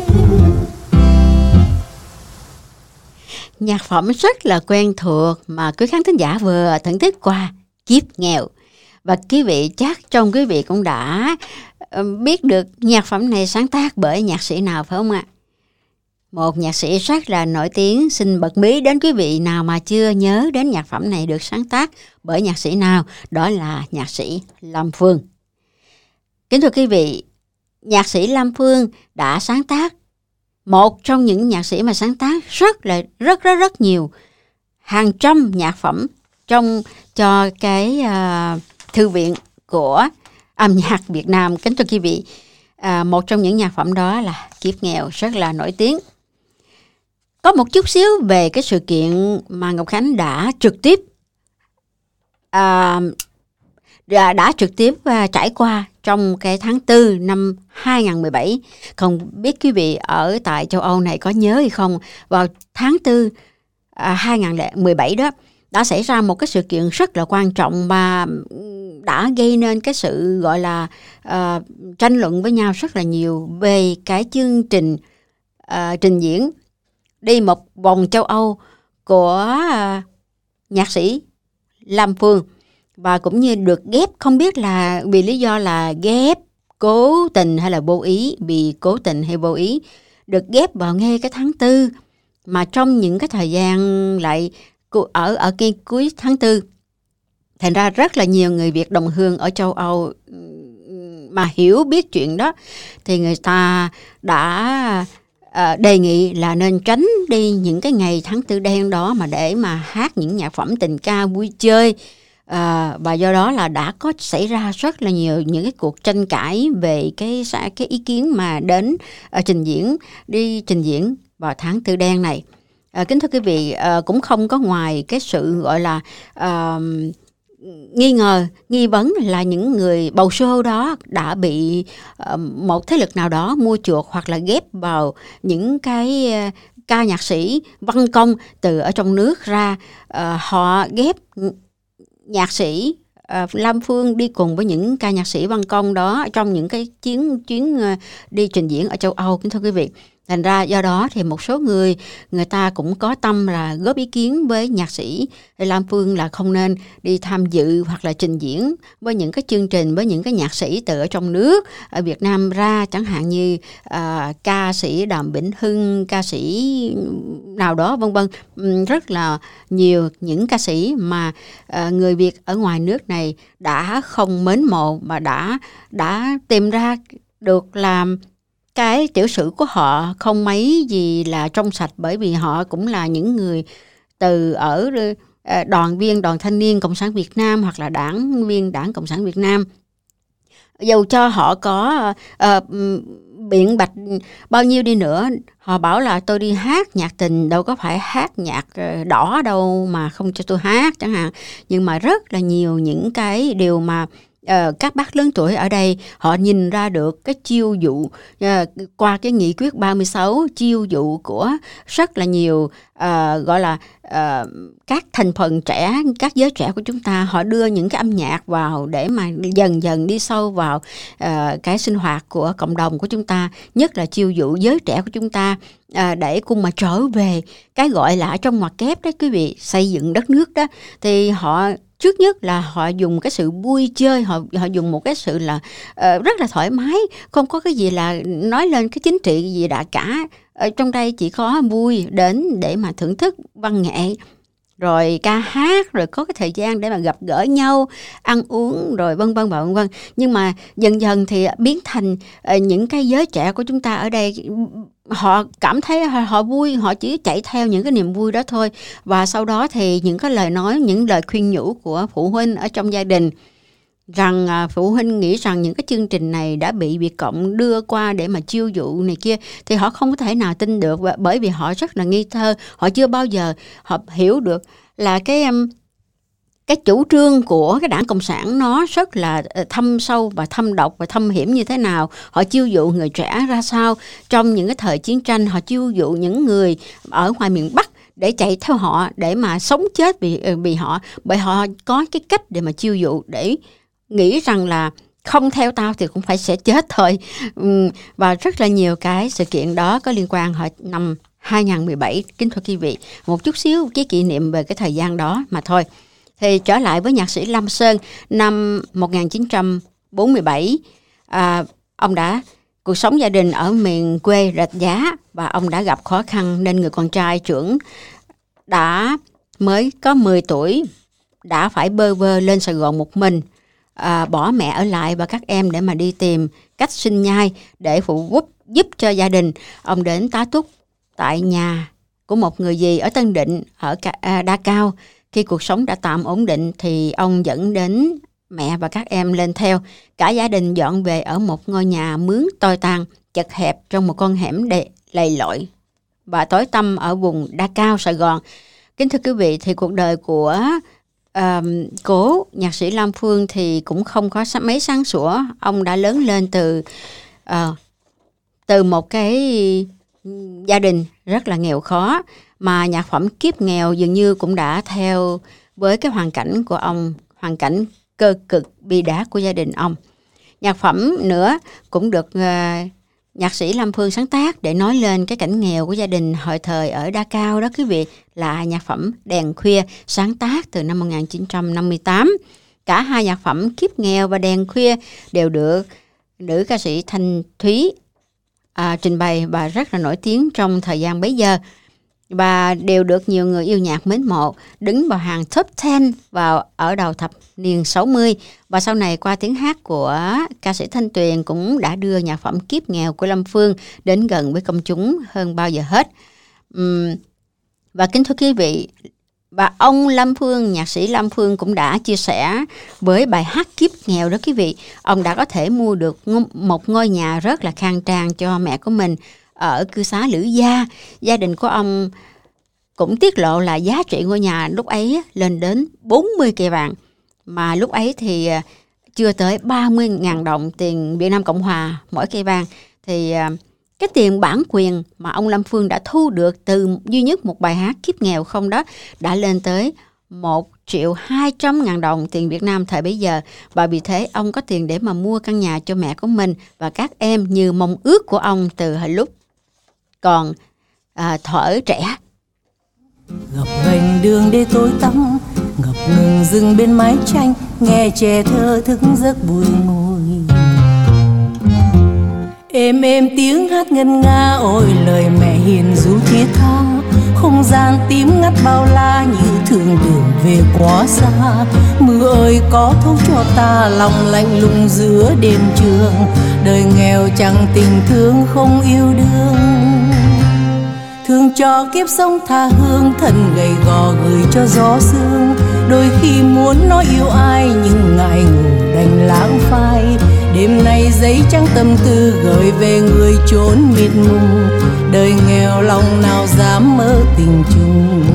Nhạc phẩm rất là quen thuộc mà quý khán thính giả vừa thưởng thức qua, Kiếp Nghèo. Và quý vị chắc trong quý vị cũng đã biết được nhạc phẩm này sáng tác bởi nhạc sĩ nào phải không ạ? Một nhạc sĩ rất là nổi tiếng, xin bật mí đến quý vị nào mà chưa nhớ đến nhạc phẩm này được sáng tác bởi nhạc sĩ nào, đó là nhạc sĩ Lâm Phương. Kính thưa quý vị, nhạc sĩ Lâm Phương đã sáng tác, một trong những nhạc sĩ mà sáng tác rất là rất rất rất nhiều, hàng trăm nhạc phẩm trong cho cái uh, thư viện của âm nhạc Việt Nam. Kính thưa quý vị, uh, một trong những nhạc phẩm đó là Kiếp Nghèo, rất là nổi tiếng. Có một chút xíu về cái sự kiện mà Ngọc Khánh đã trực tiếp uh, đã, đã trực tiếp uh, trải qua trong cái tháng tư năm hai không một bảy. Không biết quý vị ở tại châu Âu này có nhớ hay không, vào tháng tư uh, hai không một bảy đó đã xảy ra một cái sự kiện rất là quan trọng mà đã gây nên cái sự gọi là uh, tranh luận với nhau rất là nhiều về cái chương trình uh, trình diễn đi một vòng châu Âu của uh, nhạc sĩ Lâm Phương, và cũng như được ghép, không biết là vì lý do là ghép cố tình hay là vô ý, vì cố tình hay vô ý, được ghép vào ngay cái tháng tư, mà trong những cái thời gian lại ở ở cái cuối tháng tư. Thành ra rất là nhiều người Việt đồng hương ở châu Âu mà hiểu biết chuyện đó thì người ta đã uh, đề nghị là nên tránh đi những cái ngày tháng tư đen đó mà để mà hát những nhạc phẩm tình ca vui chơi. Uh, và do đó là đã có xảy ra rất là nhiều những cái cuộc tranh cãi về cái cái ý kiến mà đến uh, trình diễn đi trình diễn vào tháng tư đen này. Uh, kính thưa quý vị, uh, cũng không có ngoài cái sự gọi là uh, nghi ngờ, nghi vấn là những người bầu show đó đã bị uh, một thế lực nào đó mua chuộc hoặc là ghép vào những cái uh, ca nhạc sĩ văn công từ ở trong nước ra. Uh, họ ghép nhạc sĩ uh, Lâm Phương đi cùng với những ca nhạc sĩ văn công đó trong những cái chuyến chuyến uh, đi trình diễn ở châu Âu, kính thưa quý vị. Thành ra do đó thì một số người người ta cũng có tâm là góp ý kiến với nhạc sĩ Lâm Phương là không nên đi tham dự hoặc là trình diễn với những cái chương trình với những cái nhạc sĩ từ ở trong nước ở Việt Nam ra, chẳng hạn như uh, ca sĩ Đàm Vĩnh Hưng, ca sĩ nào đó vân vân. Rất là nhiều những ca sĩ mà uh, người Việt ở ngoài nước này đã không mến mộ mà đã đã tìm ra được làm cái tiểu sử của họ không mấy gì là trong sạch, bởi vì họ cũng là những người từ ở đoàn viên Đoàn Thanh niên Cộng sản Việt Nam hoặc là đảng viên Đảng Cộng sản Việt Nam. Dù cho họ có uh, biện bạch bao nhiêu đi nữa, họ bảo là tôi đi hát nhạc tình, đâu có phải hát nhạc đỏ đâu mà không cho tôi hát chẳng hạn. Nhưng mà rất là nhiều những cái điều mà Uh, các bác lớn tuổi ở đây họ nhìn ra được cái chiêu dụ uh, qua cái nghị quyết ba mươi sáu, chiêu dụ của rất là nhiều uh, gọi là uh, các thành phần trẻ, các giới trẻ của chúng ta. Họ đưa những cái âm nhạc vào để mà dần dần đi sâu vào uh, cái sinh hoạt của cộng đồng của chúng ta, nhất là chiêu dụ giới trẻ của chúng ta uh, để cùng mà trở về cái gọi là trong ngoặc kép đó quý vị, xây dựng đất nước đó. Thì họ trước nhất là họ dùng cái sự vui chơi, họ họ dùng một cái sự là uh, rất là thoải mái, không có cái gì là nói lên cái chính trị gì đã cả. Ở trong đây chỉ có vui, đến để mà thưởng thức văn nghệ, rồi ca hát, rồi có cái thời gian để mà gặp gỡ nhau, ăn uống, rồi vân vân và vân vân. Nhưng mà dần dần thì biến thành uh, những cái giới trẻ của chúng ta ở đây, họ cảm thấy họ, họ vui, họ chỉ chạy theo những cái niềm vui đó thôi. Và sau đó thì những cái lời nói, những lời khuyên nhủ của phụ huynh ở trong gia đình, rằng à, phụ huynh nghĩ rằng những cái chương trình này đã bị Việt Cộng đưa qua để mà chiêu dụ này kia, thì họ không có thể nào tin được, bởi vì họ rất là nghi thơ, họ chưa bao giờ họ hiểu được là cái um, cái chủ trương của cái Đảng Cộng sản nó rất là thâm sâu và thâm độc và thâm hiểm như thế nào. Họ chiêu dụ người trẻ ra sao trong những cái thời chiến tranh, họ chiêu dụ những người ở ngoài miền Bắc để chạy theo họ, để mà sống chết vì, vì họ, bởi họ có cái cách để mà chiêu dụ, để nghĩ rằng là không theo tao thì cũng phải sẽ chết thôi. Và rất là nhiều cái sự kiện đó có liên quan hồi năm hai không một bảy. Kính thưa quý vị, một chút xíu cái kỷ niệm về cái thời gian đó mà thôi. Thì trở lại với nhạc sĩ Lâm Sơn, năm một nghìn chín trăm bốn mươi bảy, à, ông đã cuộc sống gia đình ở miền quê Rạch Giá, và ông đã gặp khó khăn nên người con trai trưởng đã mới có mười tuổi đã phải bơ vơ lên Sài Gòn một mình, à, bỏ mẹ ở lại và các em để mà đi tìm cách sinh nhai để phụ giúp giúp cho gia đình. Ông đến tá túc tại nhà của một người dì ở Tân Định, ở Đa Cao. Khi cuộc sống đã tạm ổn định thì ông dẫn đến mẹ và các em lên theo. Cả gia đình dọn về ở một ngôi nhà mướn tồi tàn, chật hẹp trong một con hẻm đầy lầy lội và tối tăm ở vùng Đa Cao, Sài Gòn. Kính thưa quý vị, thì cuộc đời của uh, cố nhạc sĩ Lâm Phương thì cũng không có mấy sáng sủa. Ông đã lớn lên từ uh, từ một cái gia đình rất là nghèo khó, mà nhạc phẩm Kiếp Nghèo dường như cũng đã theo với cái hoàn cảnh của ông, hoàn cảnh cơ cực bi đát của gia đình ông. Nhạc phẩm nữa cũng được uh, nhạc sĩ Lâm Phương sáng tác để nói lên cái cảnh nghèo của gia đình hồi thời ở Đa Cao đó quý vị, là nhạc phẩm Đèn Khuya, sáng tác từ năm một nghìn chín trăm năm mươi tám. Cả hai nhạc phẩm Kiếp Nghèo và Đèn Khuya đều được nữ ca sĩ Thanh Thúy à, trình bày và rất là nổi tiếng trong thời gian bấy giờ, và đều được nhiều người yêu nhạc mến mộ, đứng vào hàng top mười vào ở đầu thập niên sáu mươi. Và sau này qua tiếng hát của ca sĩ Thanh Tuyền cũng đã đưa nhạc phẩm Kiếp Nghèo của Lâm Phương đến gần với công chúng hơn bao giờ hết. Uhm, và kính thưa quý vị, và ông Lâm Phương, nhạc sĩ Lâm Phương cũng đã chia sẻ với bài hát Kiếp Nghèo đó quý vị, ông đã có thể mua được một ngôi nhà rất là khang trang cho mẹ của mình ở cư xá Lữ Gia. Gia đình của ông cũng tiết lộ là giá trị ngôi nhà lúc ấy lên đến bốn mươi cây vàng, mà lúc ấy thì chưa tới ba mươi nghìn đồng tiền Việt Nam Cộng Hòa mỗi cây vàng. Thì cái tiền bản quyền mà ông Lâm Phương đã thu được từ duy nhất một bài hát Kiếp Nghèo không đó đã lên tới một triệu hai trăm ngàn đồng tiền Việt Nam thời bấy giờ. Và vì thế ông có tiền để mà mua căn nhà cho mẹ của mình và các em như mong ước của ông từ hồi lúc còn à, thuở trẻ. Gập ghềnh đường đê tối tăm, ngập ngừng dừng bên mái tranh, nghe trẻ thơ thức giấc bùi ngùi. Êm êm tiếng hát ngân nga, ôi lời mẹ hiền ru thiết tha. Không gian tím ngắt bao la như thường đường về quá xa. Mưa ơi có thấu cho ta lòng lạnh lùng giữa đêm trường. Đời nghèo chẳng tình thương không yêu đương. Thương cho kiếp sống tha hương, thân gầy gò gửi cho gió sương. Đôi khi muốn nói yêu ai nhưng ngại ngùng đành lãng phai. Đêm nay giấy trắng tâm tư gửi về người chốn mịt mùng. Đời nghèo lòng nào dám mơ tình chung.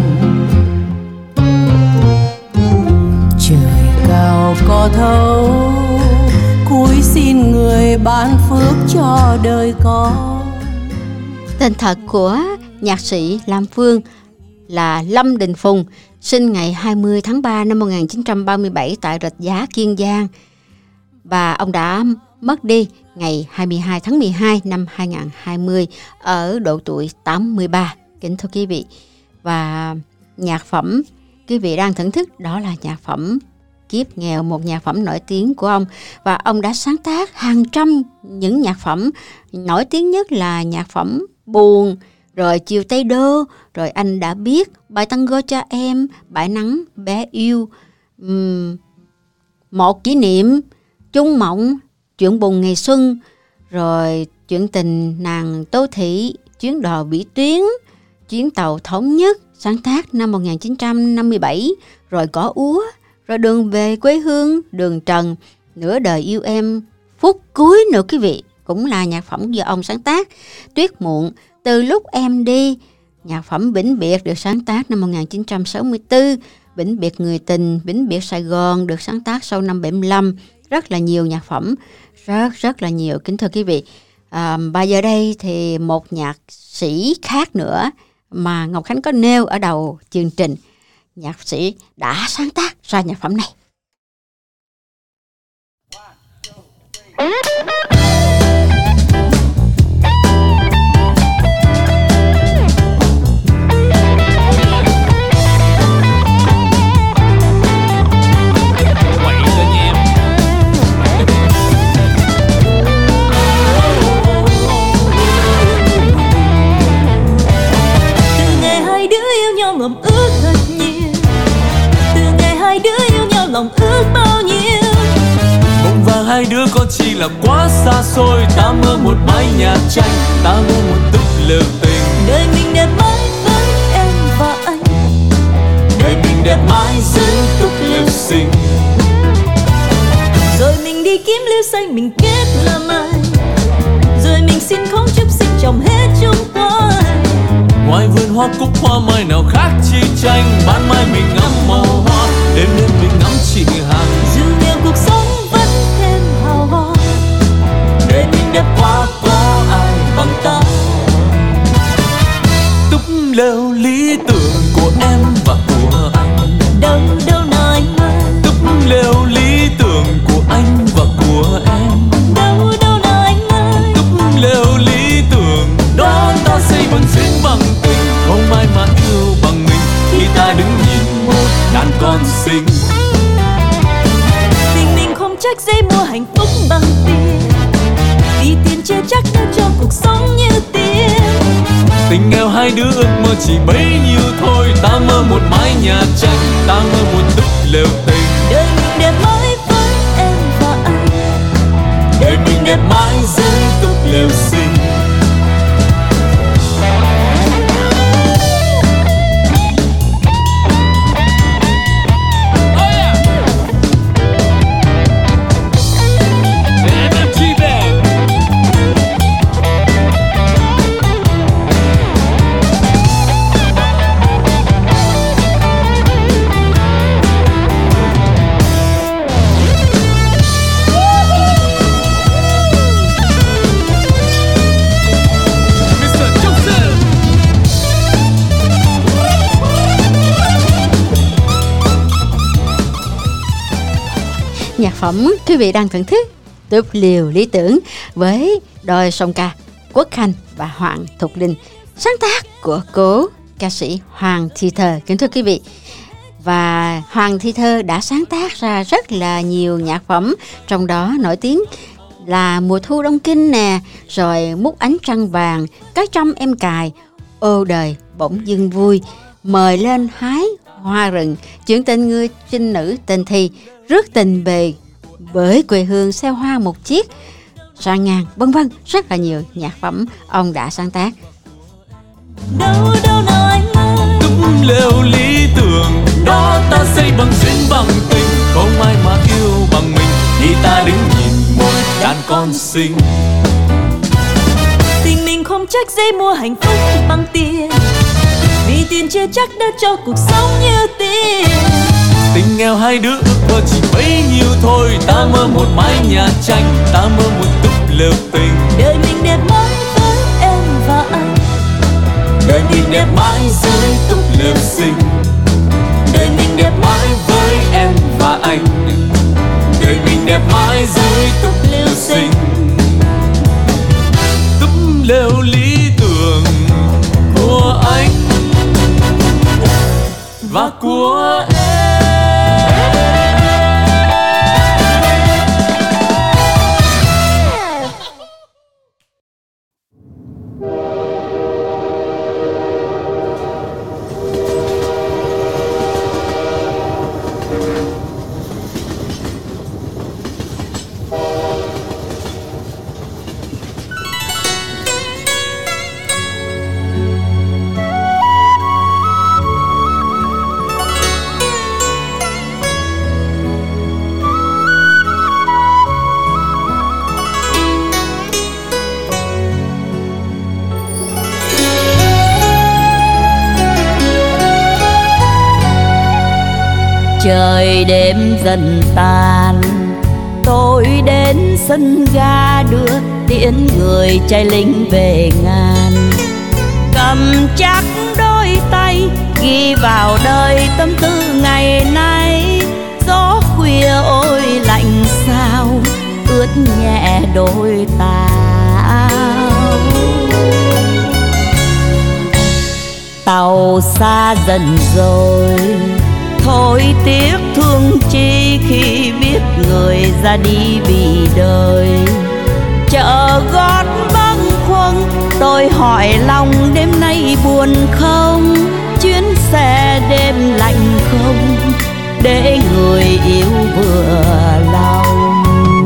Trời cao có thấu, cúi xin người ban phước cho đời con. Tên thật của nhạc sĩ Lâm Phương là Lâm Đình Phùng, sinh ngày hai mươi tháng ba năm một nghìn chín trăm ba mươi bảy tại Rạch Giá, Kiên Giang. Và ông đã mất đi ngày hai mươi hai tháng mười hai năm hai nghìn không trăm hai mươi ở độ tuổi tám mươi ba. Kính thưa quý vị, và nhạc phẩm quý vị đang thưởng thức đó là nhạc phẩm Kiếp Nghèo, một nhạc phẩm nổi tiếng của ông. Và ông đã sáng tác hàng trăm những nhạc phẩm, nổi tiếng nhất là nhạc phẩm Buồn, rồi Chiều Tây Đô, rồi Anh Đã Biết, bài Tango Cho Em, Bãi Nắng Bé Yêu, uhm, Một Kỷ Niệm, Chung Mộng, Chuyện Buồn Ngày Xuân, rồi Chuyện Tình Nàng Tố Thị, Chuyến Đò Vĩ Tuyến, Chuyến Tàu Thống Nhất, sáng tác năm một nghìn chín trăm năm mươi bảy, rồi Cỏ Úa, rồi Đường Về Quê Hương, Đường Trần, Nửa Đời Yêu Em, Phút Cuối nữa quý vị, cũng là nhạc phẩm do ông sáng tác. Tuyết Muộn, Từ Lúc Em Đi, nhạc phẩm Vĩnh Biệt được sáng tác năm một nghìn chín trăm sáu mươi tư, Vĩnh Biệt Người Tình, Vĩnh Biệt Sài Gòn được sáng tác sau năm bảy mươi lăm. Rất là nhiều nhạc phẩm, rất rất là nhiều, kính thưa quý vị. À, và giờ đây thì một nhạc sĩ khác nữa mà Ngọc Khánh có nêu ở đầu chương trình, nhạc sĩ đã sáng tác ra nhạc phẩm này. Ngầm ước thật nhiều, từ ngày hai đứa yêu nhau lòng ước bao nhiêu. Mộng và hai đứa có chỉ là quá xa xôi. Ta mơ một mái nhà tranh, ta mơ một túp lều tình. Đời mình đẹp mãi với em và anh, đời mình đẹp mãi dưới túp lều xinh. Rồi mình đi kiếm liêu xanh mình kết làm ai, rồi mình xin khống chúc sinh trồng hết chung quanh. Ngoài vườn hoa cúc hoa mai nào khác chi tranh. Ban mai mình ngắm màu hoa, đêm đêm mình ngắm chị Hằng. Dù nghèo cuộc sống vẫn thêm hào hoa, đời mình đẹp quá có ai bằng ta. Túp lều lý tưởng của em và của anh, đâu đâu nào anh ơi. Túp lều lý tưởng của anh và của em, đâu đâu nào anh ơi. Túp lều lý tưởng đó ta xây bằng duyên bằng tình. Không ai mà yêu bằng mình khi ta đứng nhìn một đàn con xinh. Tình mình không trách dễ mua hạnh phúc bằng tiền, vì tiền chưa chắc đã cho cuộc sống như tiền. Tình nghèo hai đứa ước mơ chỉ bấy nhiêu thôi. Ta mơ một mái nhà tranh, ta mơ một túp lều tình. Đời mình đẹp mãi với em và anh, đời mình đẹp mãi dưới túp lều xinh. Nhạc phẩm quý vị đang thưởng thức Túp Lều Lý Tưởng với đôi song ca Quốc Khanh và Hoàng Thục Linh, sáng tác của cố ca sĩ Hoàng Thị Thơ, kính thưa quý vị. Và Hoàng Thị Thơ đã sáng tác ra rất là nhiều nhạc phẩm, trong đó nổi tiếng là Mùa Thu Đông Kinh nè, rồi Mút Ánh Trăng Vàng, Cái Trăm Em Cài, Ô Đời Bỗng Dưng Vui, Mời Lên Hái Hoa Rừng, Chuyện Tình Người Trinh Nữ Tên Thi, Rước Tình Về Với Quê Hương Xe Hoa Một Chiếc, Sang Ngang, vân vân, rất là nhiều nhạc phẩm ông đã sáng tác. đâu đâu nào anh ơi. Túp lều lý tưởng đó ta xây bằng duyên bằng tình. Không ai mà yêu bằng mình khi ta đứng nhìn một đàn con xinh. Tình mình không trách dễ mua hạnh phúc bằng tiền, vì tiền chưa chắc đã cho cuộc sống như tiền. Tình nghèo hai đứa ước mơ chỉ bấy nhiêu thôi. Ta mơ một mái nhà tranh, ta mơ một túp lều tình. Đời mình đẹp mãi với em và anh, đời mình đẹp mãi dưới túp lều xinh. Đời mình đẹp mãi với em và anh, đời mình đẹp mãi dưới túp lều xinh. Túp lều lý tưởng của anh và của em. trời đêm dần tàn, tôi đến sân ga đưa tiễn người trai lính về ngàn. Cầm chắc đôi tay ghi vào đời tâm tư ngày nay. Gió khuya ôi lạnh sao ướt nhẹ đôi táo. Tàu xa dần rồi, thôi tiếc thương chi khi biết người ra đi vì đời. Chợ gót bâng khuâng, tôi hỏi lòng đêm nay buồn không? Chuyến xe đêm lạnh không, để người yêu vừa lòng.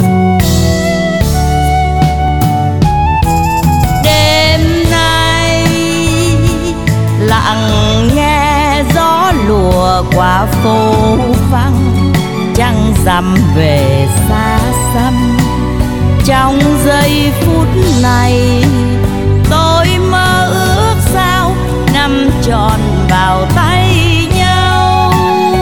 Đêm nay lặng nghe gió lùa qua phố vắng, trăng rằm về xa xăm. Trong giây phút này tôi mơ ước sao nằm trọn vào tay nhau.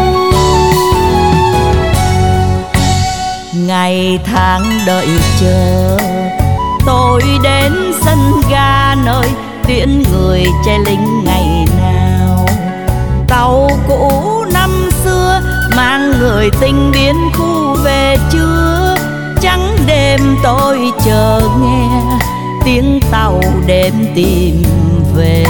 Ngày tháng đợi chờ, tôi đến sân ga nơi tiễn người trai lính ngày nào. Tàu cũ năm xưa mang người tình biến khu về chưa. Trắng đêm tôi chờ nghe tiếng tàu đêm tìm về.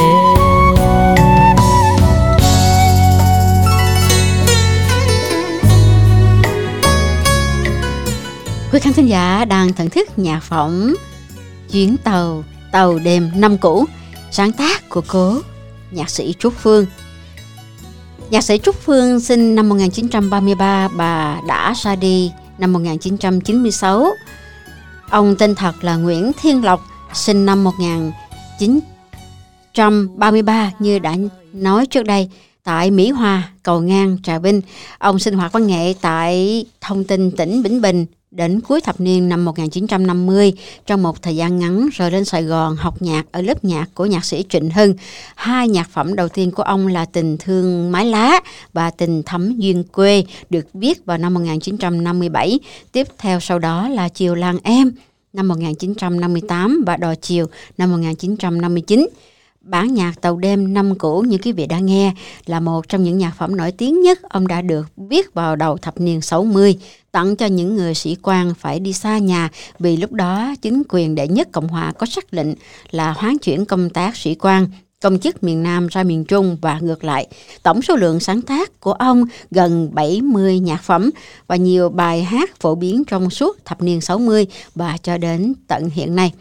Quý khán thính giả đang thưởng thức nhạc phẩm Chuyến tàu tàu đêm năm cũ, sáng tác của cố nhạc sĩ Trúc Phương. Nhạc sĩ Trúc Phương sinh năm một nghìn chín trăm ba mươi ba, bà đã ra đi năm một nghìn chín trăm chín mươi sáu. Ông tên thật là Nguyễn Thiên Lộc, sinh năm một nghìn chín trăm ba mươi ba như đã nói trước đây, tại Mỹ Hòa, Cầu Ngang, Trà Vinh. Ông sinh hoạt văn nghệ tại Thông tin tỉnh Bình Bình đến cuối thập niên năm một nghìn chín trăm năm mươi. Trong một thời gian ngắn rồi lên Sài Gòn học nhạc ở lớp nhạc của nhạc sĩ Trịnh Hưng. Hai nhạc phẩm đầu tiên của ông là Tình Thương Mái Lá và Tình Thắm Duyên Quê, được viết vào năm một nghìn chín trăm năm mươi bảy. Tiếp theo sau đó là Chiều Làng Em năm một nghìn chín trăm năm mươi tám và Đò Chiều năm một nghìn chín trăm năm mươi chín. Bản nhạc Tàu Đêm năm cũ như quý vị đã nghe là một trong những nhạc phẩm nổi tiếng nhất ông đã được viết vào đầu thập niên sáu mươi, tặng cho những người sĩ quan phải đi xa nhà vì lúc đó chính quyền đệ nhất Cộng hòa có sắc lệnh là hoán chuyển công tác sĩ quan, công chức miền Nam ra miền Trung và ngược lại. Tổng số lượng sáng tác của ông gần bảy mươi nhạc phẩm và nhiều bài hát phổ biến trong suốt thập niên sáu mươi và cho đến tận hiện nay.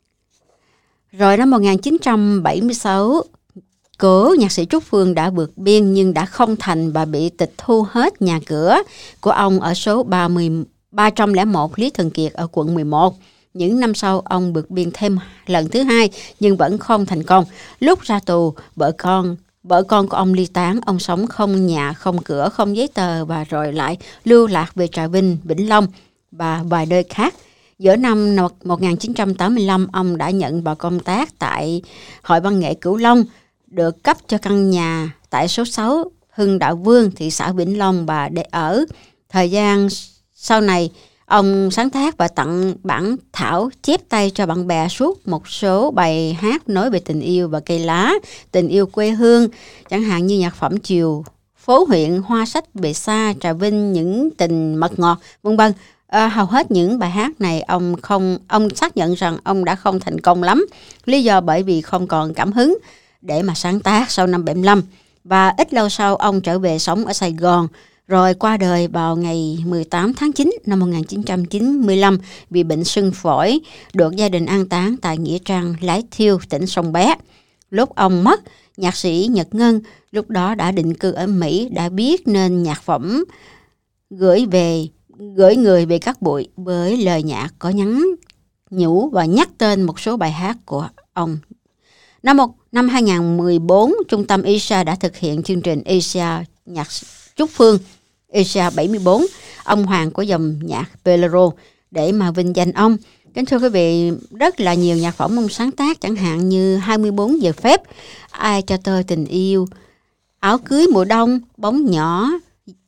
Rồi năm một nghìn chín trăm bảy mươi sáu, cố nhạc sĩ Trúc Phương đã vượt biên nhưng đã không thành và bị tịch thu hết nhà cửa của ông ở số ba trăm lẻ một Lý Thường Kiệt ở quận mười một. Những năm sau, ông vượt biên thêm lần thứ hai nhưng vẫn không thành công. Lúc ra tù, vợ con vợ con của ông ly tán, ông sống không nhà, không cửa, không giấy tờ và rồi lại lưu lạc về Trà Vinh, Vĩnh Long và vài nơi khác. Giữa năm một nghìn chín trăm tám mươi lăm, ông đã nhận vào công tác tại Hội Văn nghệ Cửu Long, được cấp cho căn nhà tại số sáu Hưng Đạo Vương, thị xã Vĩnh Long và để ở. Thời gian sau này, ông sáng tác và tặng bản thảo chép tay cho bạn bè suốt một số bài hát nói về tình yêu và cây lá, tình yêu quê hương, chẳng hạn như nhạc phẩm Chiều Phố Huyện, Hoa Sách Về Xa, Trà Vinh, Những Tình Mật Ngọt, vân vân. À, hầu hết những bài hát này ông không ông xác nhận rằng ông đã không thành công lắm. Lý do bởi vì không còn cảm hứng để mà sáng tác sau năm bảy mươi lăm. Và ít lâu sau ông trở về sống ở Sài Gòn, rồi qua đời vào ngày mười tám tháng chín năm một nghìn chín trăm chín mươi lăm vì bệnh sưng phổi, được gia đình an táng tại Nghĩa Trang Lái Thiêu, tỉnh Sông Bé. Lúc ông mất, nhạc sĩ Nhật Ngân lúc đó đã định cư ở Mỹ, đã viết nên nhạc phẩm gửi về gửi người về các bụi với lời nhạc có nhắn nhủ và nhắc tên một số bài hát của ông. Năm một năm hai nghìn không trăm mười bốn, Trung tâm Asia đã thực hiện chương trình Asia nhạc Trúc Phương Asia bảy mươi bốn, ông hoàng của dòng nhạc Bolero, để mà vinh danh ông. Kính thưa quý vị, rất là nhiều nhạc phẩm ông sáng tác, chẳng hạn như hai mươi bốn giờ phép, Ai cho tôi tình yêu, Áo cưới mùa đông, Bóng nhỏ,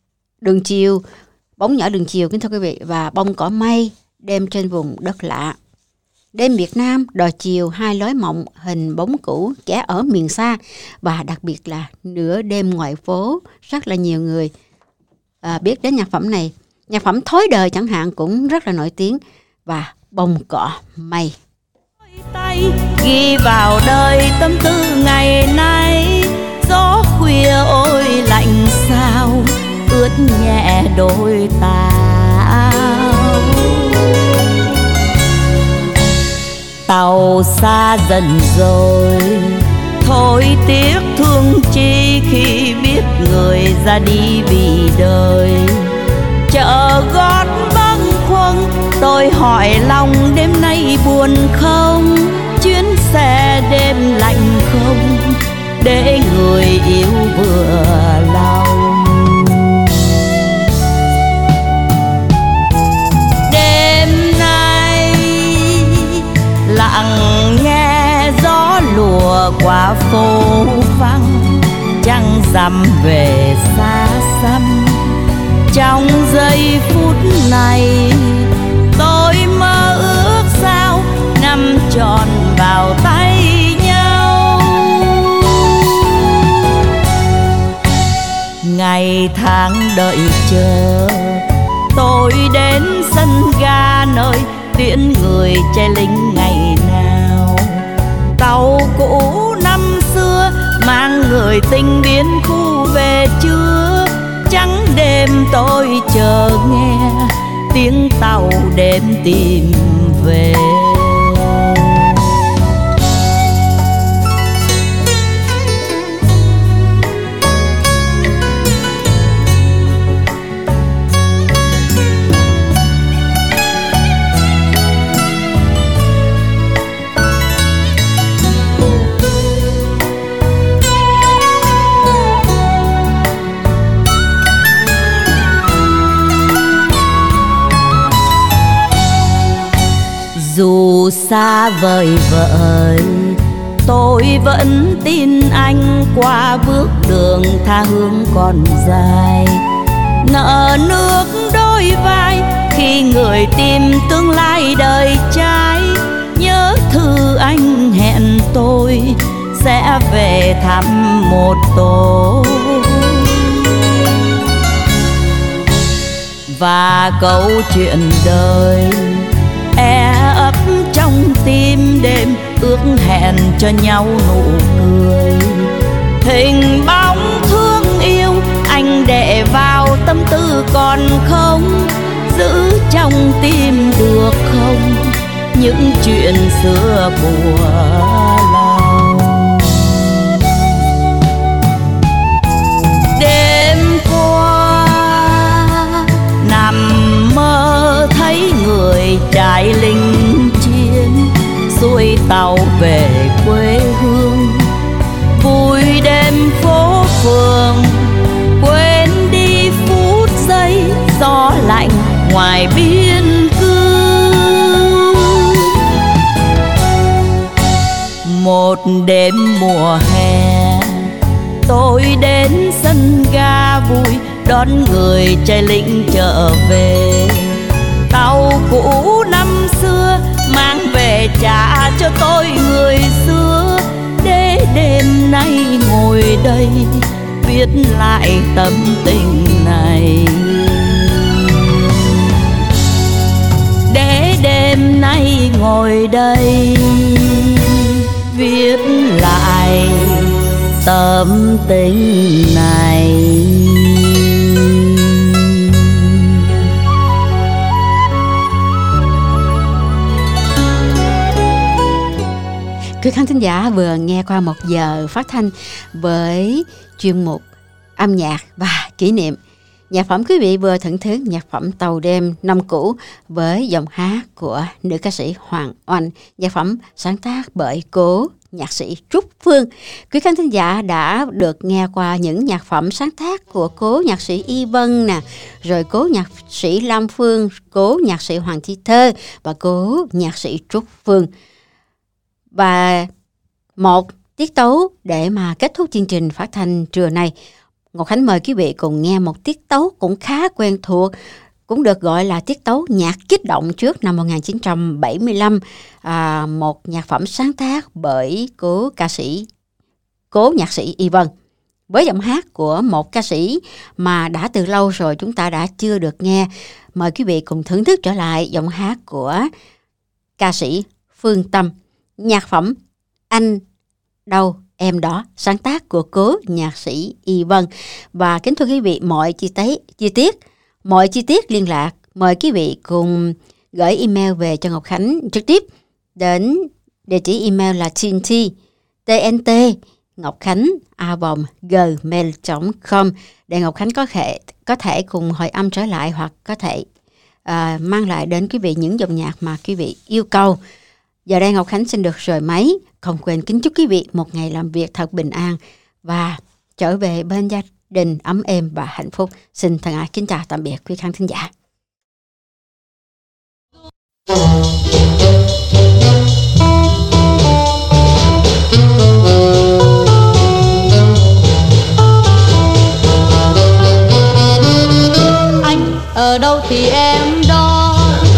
Đường chiều, bóng nhỏ đường chiều kính thưa quý vị, và bông cỏ mây, đêm trên vùng đất lạ. Đêm Việt Nam, đò chiều, hai lối mộng, hình bóng cũ, kẻ ở miền xa, và đặc biệt là nửa đêm ngoài phố, rất là nhiều người à, biết đến nhạc phẩm này. Nhạc phẩm Thói đời chẳng hạn cũng rất là nổi tiếng, và Bông cỏ mây. Tay ghi vào đời tâm tư ngày nay, gió khuya ôi lạnh sao ướt nhẹ đôi tao. Tàu xa dần rồi, thôi tiếc thương chi khi biết người ra đi vì đời. Chợ gót bâng khuâng, tôi hỏi lòng đêm nay buồn không? Chuyến xe đêm lạnh không, để người yêu vừa lòng. Đêm nay lặng nghe gió lùa qua phố vắng, trăng rằm về xa xăm. Trong giây phút này tôi mơ ước sao nắm trọn vào tay nhau. Ngày tháng đợi chờ, tôi đến sân ga nơi tiễn người trai lính ngày nào. Tàu cũ năm xưa mang người tình biến khu về chưa? Trắng đêm tôi chờ nghe tiếng tàu đêm tìm về. Dù xa vời vợi, tôi vẫn tin anh qua bước đường tha hương còn dài. Nợ nước đôi vai khi người tìm tương lai đời trai. Nhớ thư anh hẹn tôi sẽ về thăm một tối. Và câu chuyện đời e ấp trong tim đêm, ước hẹn cho nhau nụ cười. Hình bóng thương yêu anh để vào tâm tư còn không? Giữ trong tim được không những chuyện xưa của lòng? Đêm qua nằm mơ thấy người trai lính chiến, xuôi tàu về quê hương. Vui đêm phố phường, quên đi phút giây gió lạnh ngoài biên cương. Một đêm mùa hè, tôi đến sân ga vui đón người trai lính trở về. Tàu cũ năm xưa mang về trả cho tôi người xưa, để đêm nay ngồi đây viết lại tâm tình này. Để đêm nay ngồi đây viết lại tâm tình này. Quý khán thính giả vừa nghe qua một giờ phát thanh với chuyên mục âm nhạc và kỷ niệm. Nhạc phẩm quý vị vừa thưởng thức nhạc phẩm Tàu đêm năm cũ với giọng hát của nữ ca sĩ Hoàng Oanh. Nhạc phẩm sáng tác bởi cố nhạc sĩ Trúc Phương. Quý khán thính giả đã được nghe qua những nhạc phẩm sáng tác của cố nhạc sĩ Y Vân nè, rồi cố nhạc sĩ Lam Phương, cố nhạc sĩ Hoàng Thi Thơ và cố nhạc sĩ Trúc Phương. Và một tiết tấu để mà kết thúc chương trình phát thanh trưa nay. Ngọc Khánh mời quý vị cùng nghe một tiết tấu cũng khá quen thuộc, cũng được gọi là tiết tấu nhạc kích động trước năm một nghìn chín trăm bảy mươi lăm, à, một nhạc phẩm sáng tác bởi cố ca sĩ, cố nhạc sĩ Y Vân, với giọng hát của một ca sĩ mà đã từ lâu rồi chúng ta đã chưa được nghe. Mời quý vị cùng thưởng thức trở lại giọng hát của ca sĩ Phương Tâm, nhạc phẩm Anh Đâu Em Đó, sáng tác của cố nhạc sĩ Y Vân. Và kính thưa quý vị, mọi chi tiết, chi tiết, mọi chi tiết liên lạc, mời quý vị cùng gửi email về cho Ngọc Khánh trực tiếp đến địa chỉ email là tnt tnt Ngọc Khánh a vòng gmail chấm com để Ngọc Khánh có thể có thể cùng hồi âm trở lại, hoặc có thể uh, mang lại đến quý vị những dòng nhạc mà quý vị yêu cầu. Giờ đây Ngọc Khánh xin được rời máy, không quên kính chúc quý vị một ngày làm việc thật bình an và trở về bên gia đình ấm êm và hạnh phúc. Xin thân ái kính chào tạm biệt quý khán thính giả. Anh ở đâu thì em đó,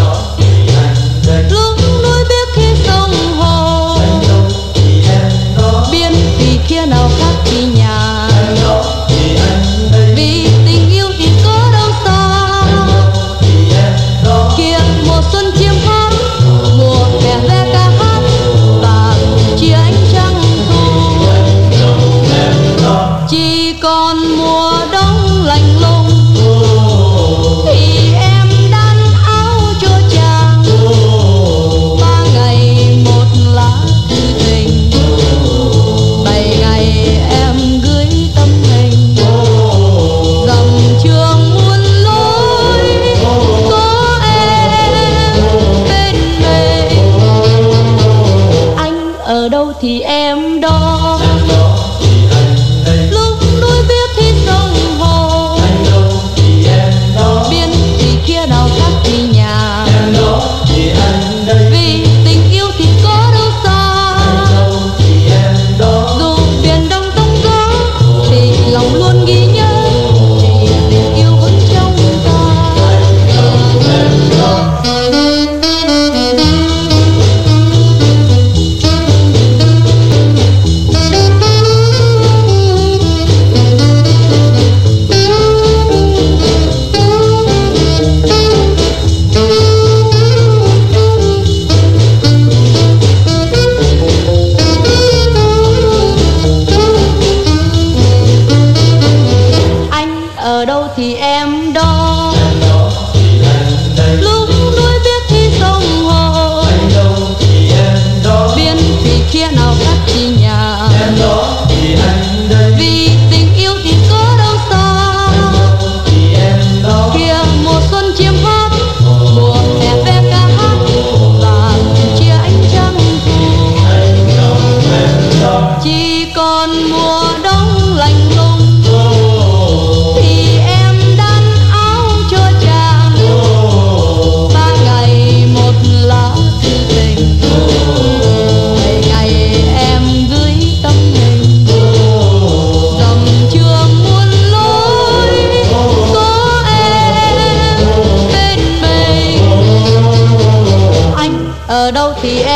lúc núi biết khi sông hồ, biên thì kia nào khác chi nhà, vì tình yêu thì có đâu xa. Kia mùa xuân chiêm hát, mùa hè ve ca hát, và chia ánh trăng thu. Chỉ còn mùa đông lạnh lùng thì em đan áo cho chàng, ba ngày một lá thư tình, bảy ngày em gửi tâm hình, dòng trường muôn lối có em bên mình. Anh ở đâu thì em đó, lúc núi biết thì sông hồ, biên thì kia nào khác thì nhà, vì tình yêu thì có đâu xa. Dù biển đông tông gió thì lòng luôn ghi nhớ, chỉ tình yêu vẫn trong ta. Anh ở đâu thì em đó, lúc núi biết thì sông hồ, biên thủy kia nào khác chi nhà, vì tình yêu thì có đâu xa. Kia mùa xuân chiêm hát, mùa hè ve ca hát, và chia ánh trăng thu. Chỉ còn mùa đông lạnh lùng thì em đan áo cho chàng, ba ngày một lá thư tình, bảy ngày em gửi tâm hình, dòng trường muôn lối có em bên mình. Anh ở đâu thì em